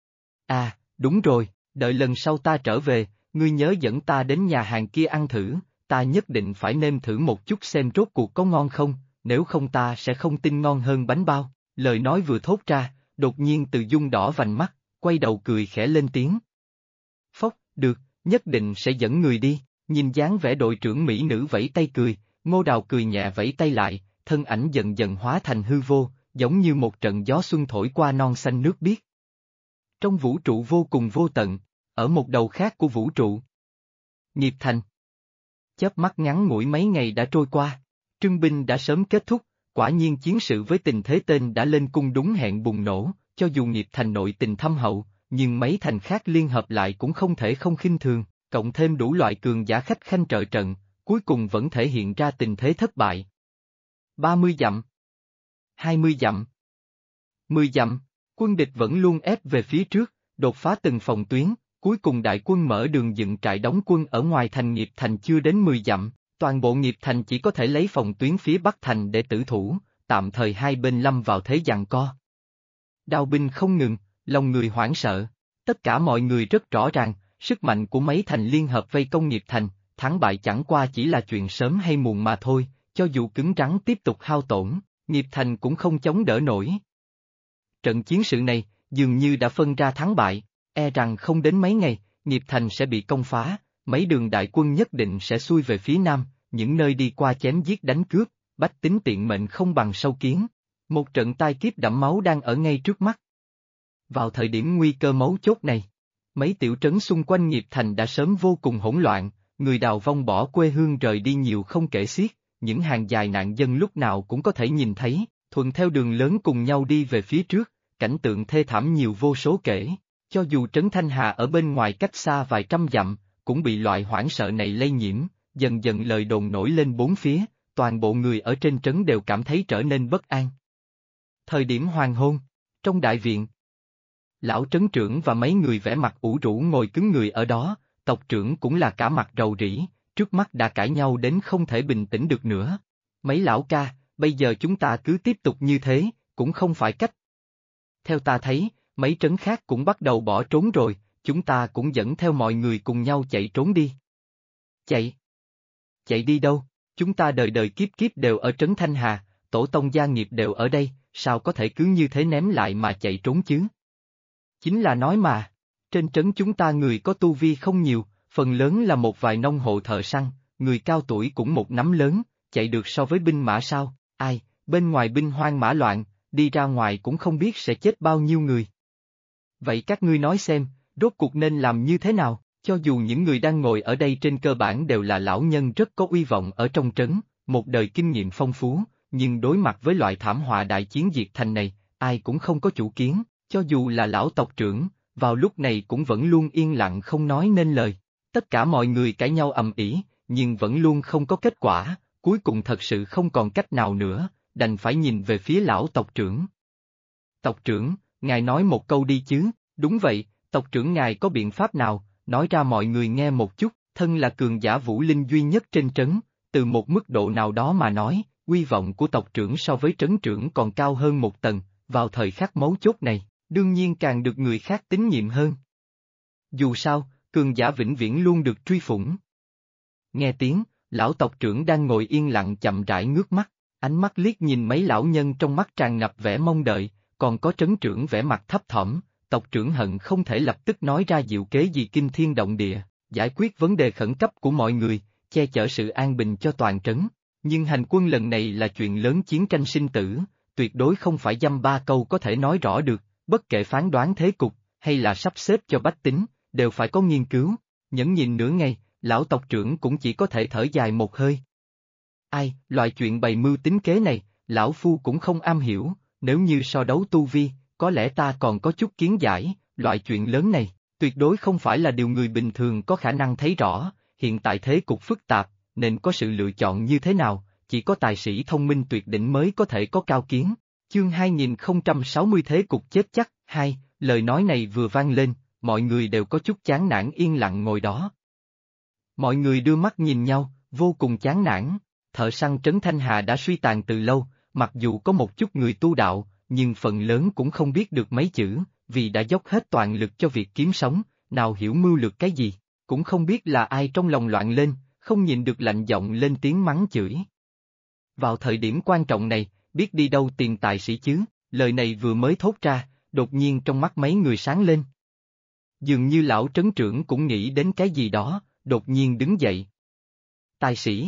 À, đúng rồi, đợi lần sau ta trở về, ngươi nhớ dẫn ta đến nhà hàng kia ăn thử, ta nhất định phải nêm thử một chút xem rốt cuộc có ngon không, nếu không ta sẽ không tin ngon hơn bánh bao. Lời nói vừa thốt ra, đột nhiên Từ Dung đỏ vành mắt, quay đầu cười khẽ lên tiếng. Phốc, được, nhất định sẽ dẫn người đi. Nhìn dáng vẻ đội trưởng mỹ nữ vẫy tay cười, Ngô Đào cười nhẹ vẫy tay lại, thân ảnh dần dần hóa thành hư vô, giống như một trận gió xuân thổi qua non xanh nước biếc. Trong vũ trụ vô cùng vô tận, ở một đầu khác của vũ trụ. Nghiệp thành. Chớp mắt ngắn ngủi mấy ngày đã trôi qua, trưng binh đã sớm kết thúc, quả nhiên chiến sự với tình thế tên đã lên cung đúng hẹn bùng nổ, cho dù nghiệp thành nội tình thâm hậu, nhưng mấy thành khác liên hợp lại cũng không thể không khinh thường. Cộng thêm đủ loại cường giả khách khanh trợ trận, cuối cùng vẫn thể hiện ra tình thế thất bại. 30 dặm, 20 dặm, 10 dặm, quân địch vẫn luôn ép về phía trước, đột phá từng phòng tuyến, cuối cùng đại quân mở đường dựng trại đóng quân ở ngoài thành nghiệp thành chưa đến 10 dặm, toàn bộ nghiệp thành chỉ có thể lấy phòng tuyến phía bắc thành để tử thủ, tạm thời hai bên lâm vào thế giằng co. Đao binh không ngừng, lòng người hoảng sợ, tất cả mọi người rất rõ ràng. Sức mạnh của mấy thành liên hợp vây công nghiệp thành, thắng bại chẳng qua chỉ là chuyện sớm hay muộn mà thôi, cho dù cứng rắn tiếp tục hao tổn, nghiệp thành cũng không chống đỡ nổi. Trận chiến sự này, dường như đã phân ra thắng bại, e rằng không đến mấy ngày, nghiệp thành sẽ bị công phá, mấy đường đại quân nhất định sẽ xuôi về phía nam, những nơi đi qua chém giết đánh cướp, bách tính tiện mệnh không bằng sâu kiến. Một trận tai kiếp đẫm máu đang ở ngay trước mắt. Vào thời điểm nguy cơ mấu chốt này, mấy tiểu trấn xung quanh nghiệp thành đã sớm vô cùng hỗn loạn, người đào vong bỏ quê hương rời đi nhiều không kể xiết, những hàng dài nạn dân lúc nào cũng có thể nhìn thấy, thuận theo đường lớn cùng nhau đi về phía trước, cảnh tượng thê thảm nhiều vô số kể, cho dù trấn Thanh Hà ở bên ngoài cách xa vài trăm dặm, cũng bị loại hoảng sợ này lây nhiễm, dần dần lời đồn nổi lên bốn phía, toàn bộ người ở trên trấn đều cảm thấy trở nên bất an. Thời điểm hoàng hôn, trong đại viện, lão trấn trưởng và mấy người vẻ mặt ủ rũ ngồi cứng người ở đó, tộc trưởng cũng là cả mặt rầu rĩ, trước mắt đã cãi nhau đến không thể bình tĩnh được nữa. Mấy lão ca, bây giờ chúng ta cứ tiếp tục như thế, cũng không phải cách. Theo ta thấy, mấy trấn khác cũng bắt đầu bỏ trốn rồi, chúng ta cũng dẫn theo mọi người cùng nhau chạy trốn đi. Chạy? Chạy đi đâu? Chúng ta đời đời kiếp kiếp đều ở trấn Thanh Hà, tổ tông gia nghiệp đều ở đây, sao có thể cứ như thế ném lại mà chạy trốn chứ? Chính là nói mà, trên trấn chúng ta người có tu vi không nhiều, phần lớn là một vài nông hộ thợ săn, người cao tuổi cũng một nắm lớn, chạy được so với binh mã sao, Ai, bên ngoài binh hoang mã loạn, đi ra ngoài cũng không biết sẽ chết bao nhiêu người. Vậy các ngươi nói xem, rốt cuộc nên làm như thế nào, cho dù những người đang ngồi ở đây trên cơ bản đều là lão nhân rất có uy vọng ở trong trấn, một đời kinh nghiệm phong phú, nhưng đối mặt với loại thảm họa đại chiến diệt thành này, ai cũng không có chủ kiến, cho dù là lão tộc trưởng, vào lúc này cũng vẫn luôn yên lặng không nói nên lời. Tất cả mọi người cãi nhau ầm ĩ, nhưng vẫn luôn không có kết quả, cuối cùng thật sự không còn cách nào nữa, đành phải nhìn về phía lão tộc trưởng. Tộc trưởng, ngài nói một câu đi chứ, đúng vậy, tộc trưởng ngài có biện pháp nào, nói ra mọi người nghe một chút, thân là cường giả vũ linh duy nhất trên trấn, từ một mức độ nào đó mà nói, uy vọng của tộc trưởng so với trấn trưởng còn cao hơn một tầng, vào thời khắc mấu chốt này, đương nhiên càng được người khác tín nhiệm hơn. Dù sao, cường giả vĩnh viễn luôn được truy phủng. Nghe tiếng, lão tộc trưởng đang ngồi yên lặng chậm rãi ngước mắt, ánh mắt liếc nhìn mấy lão nhân trong mắt tràn ngập vẻ mong đợi, còn có trấn trưởng vẻ mặt thấp thỏm, tộc trưởng hận không thể lập tức nói ra diệu kế gì kinh thiên động địa, giải quyết vấn đề khẩn cấp của mọi người, che chở sự an bình cho toàn trấn. Nhưng hành quân lần này là chuyện lớn chiến tranh sinh tử, tuyệt đối không phải dăm ba câu có thể nói rõ được, bất kể phán đoán thế cục, hay là sắp xếp cho bách tính, đều phải có nghiên cứu. Nhẫn nhịn nửa ngày, lão tộc trưởng cũng chỉ có thể thở dài một hơi. Ai, loại chuyện bày mưu tính kế này, lão phu cũng không am hiểu, nếu như so đấu tu vi, có lẽ ta còn có chút kiến giải, loại chuyện lớn này, tuyệt đối không phải là điều người bình thường có khả năng thấy rõ, hiện tại thế cục phức tạp, nên có sự lựa chọn như thế nào, chỉ có tài sĩ thông minh tuyệt đỉnh mới có thể có cao kiến. Chương 2060 thế cục chết chắc, hai, lời nói này vừa vang lên, mọi người đều có chút chán nản yên lặng ngồi đó. Mọi người đưa mắt nhìn nhau, vô cùng chán nản, thợ săn trấn Thanh Hà đã suy tàn từ lâu, mặc dù có một chút người tu đạo, nhưng phần lớn cũng không biết được mấy chữ, vì đã dốc hết toàn lực cho việc kiếm sống, nào hiểu mưu lược cái gì, cũng không biết là ai trong lòng loạn lên, không nhìn được lạnh giọng lên tiếng mắng chửi. Vào thời điểm quan trọng này, biết đi đâu tìm tài sĩ chứ, lời này vừa mới thốt ra, đột nhiên trong mắt mấy người sáng lên. Dường như lão trấn trưởng cũng nghĩ đến cái gì đó, đột nhiên đứng dậy. Tài sĩ?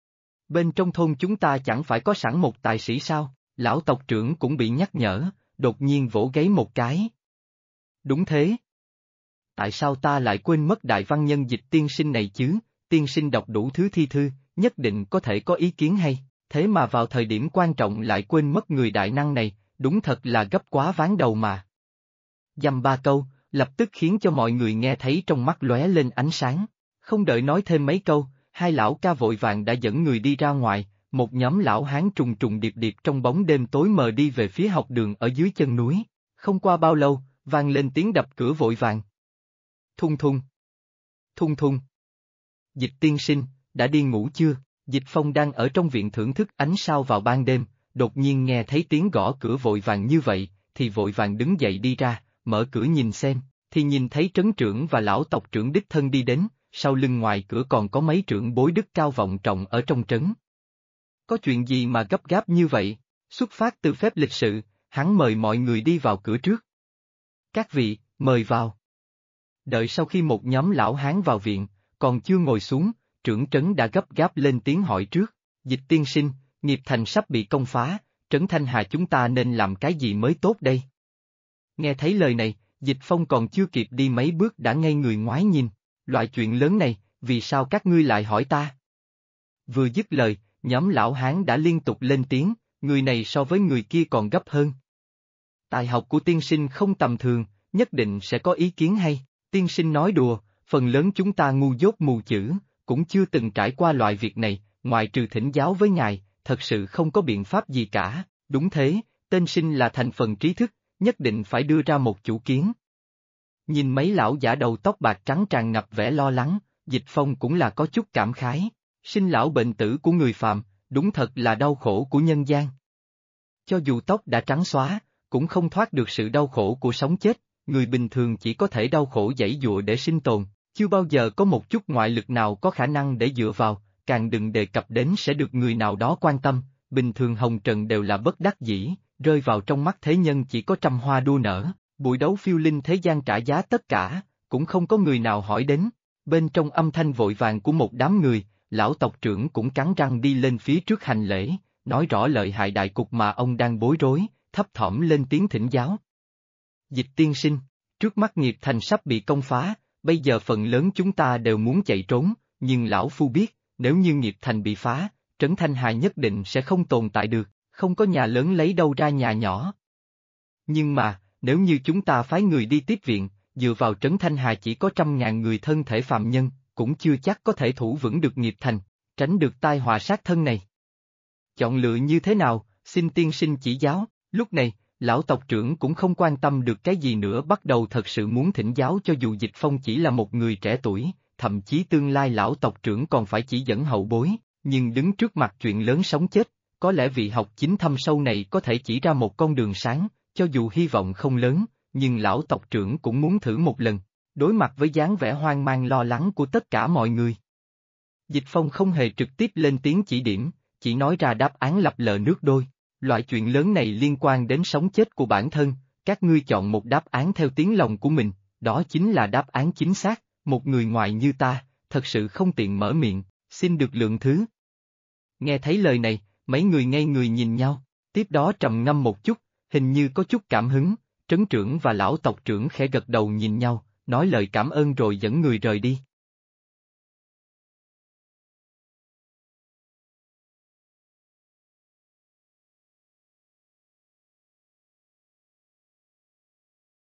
Bên trong thôn chúng ta chẳng phải có sẵn một tài sĩ sao? Lão tộc trưởng cũng bị nhắc nhở, đột nhiên vỗ gáy một cái. Đúng thế. Tại sao ta lại quên mất đại văn nhân Dịch tiên sinh này chứ? Tiên sinh đọc đủ thứ thi thư, nhất định có thể có ý kiến hay, thế mà vào thời điểm quan trọng lại quên mất người đại năng này, đúng thật là gấp quá ván đầu mà. Dăm ba câu, lập tức khiến cho mọi người nghe thấy trong mắt lóe lên ánh sáng, không đợi nói thêm mấy câu, hai lão ca vội vàng đã dẫn người đi ra ngoài, một nhóm lão hán trùng trùng điệp điệp trong bóng đêm tối mờ đi về phía học đường ở dưới chân núi, không qua bao lâu, vang lên tiếng đập cửa vội vàng. Thung thung. Thung thung. Dịch tiên sinh, đã đi ngủ chưa? Dịch Phong đang ở trong viện thưởng thức ánh sao vào ban đêm, đột nhiên nghe thấy tiếng gõ cửa vội vàng như vậy, thì vội vàng đứng dậy đi ra, mở cửa nhìn xem, thì nhìn thấy trấn trưởng và lão tộc trưởng đích thân đi đến, sau lưng ngoài cửa còn có mấy trưởng bối đức cao vọng trọng ở trong trấn. Có chuyện gì mà gấp gáp như vậy? Xuất phát từ phép lịch sự, hắn mời mọi người đi vào cửa trước. Các vị, mời vào. Đợi sau khi một nhóm lão hán vào viện, còn chưa ngồi xuống, trưởng trấn đã gấp gáp lên tiếng hỏi trước, Dịch tiên sinh, nghiệp thành sắp bị công phá, trấn Thanh Hà chúng ta nên làm cái gì mới tốt đây? Nghe thấy lời này, Dịch Phong còn chưa kịp đi mấy bước đã ngây người ngoái nhìn, loại chuyện lớn này, vì sao các ngươi lại hỏi ta? Vừa dứt lời, nhóm lão hán đã liên tục lên tiếng, người này so với người kia còn gấp hơn. Tài học của tiên sinh không tầm thường, nhất định sẽ có ý kiến hay, tiên sinh nói đùa, phần lớn chúng ta ngu dốt mù chữ, cũng chưa từng trải qua loại việc này, ngoại trừ thỉnh giáo với ngài, thật sự không có biện pháp gì cả, đúng thế, tên sinh là thành phần trí thức, nhất định phải đưa ra một chủ kiến. Nhìn mấy lão giả đầu tóc bạc trắng tràn ngập vẻ lo lắng, Dịch Phong cũng là có chút cảm khái, sinh lão bệnh tử của người phàm, đúng thật là đau khổ của nhân gian. Cho dù tóc đã trắng xóa, cũng không thoát được sự đau khổ của sống chết, người bình thường chỉ có thể đau khổ giãy giụa để sinh tồn, chưa bao giờ có một chút ngoại lực nào có khả năng để dựa vào, càng đừng đề cập đến sẽ được người nào đó quan tâm, bình thường hồng trần đều là bất đắc dĩ, rơi vào trong mắt thế nhân chỉ có trăm hoa đua nở, buổi đấu phiêu linh thế gian trả giá tất cả, cũng không có người nào hỏi đến. Bên trong âm thanh vội vàng của một đám người, lão tộc trưởng cũng cắn răng đi lên phía trước hành lễ, nói rõ lợi hại đại cục mà ông đang bối rối, thấp thỏm lên tiếng thỉnh giáo. Dịch tiên sinh, trước mắt nghiệp thành sắp bị công phá, bây giờ phần lớn chúng ta đều muốn chạy trốn, nhưng lão phu biết, nếu như nghiệp thành bị phá, Trấn Thanh Hà nhất định sẽ không tồn tại được, không có nhà lớn lấy đâu ra nhà nhỏ. Nhưng mà, nếu như chúng ta phái người đi tiếp viện, dựa vào Trấn Thanh Hà chỉ có 100.000 người thân thể phàm nhân, cũng chưa chắc có thể thủ vững được nghiệp thành, tránh được tai họa sát thân này. Chọn lựa như thế nào, xin tiên sinh chỉ giáo, lúc này, lão tộc trưởng cũng không quan tâm được cái gì nữa, bắt đầu thật sự muốn thỉnh giáo, cho dù Dịch Phong chỉ là một người trẻ tuổi, thậm chí tương lai lão tộc trưởng còn phải chỉ dẫn hậu bối, nhưng đứng trước mặt chuyện lớn sống chết, có lẽ vị học chính thâm sâu này có thể chỉ ra một con đường sáng, cho dù hy vọng không lớn, nhưng lão tộc trưởng cũng muốn thử một lần, đối mặt với dáng vẻ hoang mang lo lắng của tất cả mọi người. Dịch Phong không hề trực tiếp lên tiếng chỉ điểm, chỉ nói ra đáp án lập lờ nước đôi. Loại chuyện lớn này liên quan đến sống chết của bản thân, các ngươi chọn một đáp án theo tiếng lòng của mình, đó chính là đáp án chính xác, một người ngoài như ta, thật sự không tiện mở miệng, xin được lượng thứ. Nghe thấy lời này, mấy người ngây người nhìn nhau, tiếp đó trầm ngâm một chút, hình như có chút cảm hứng, trấn trưởng và lão tộc trưởng khẽ gật đầu nhìn nhau, nói lời cảm ơn rồi dẫn người rời đi.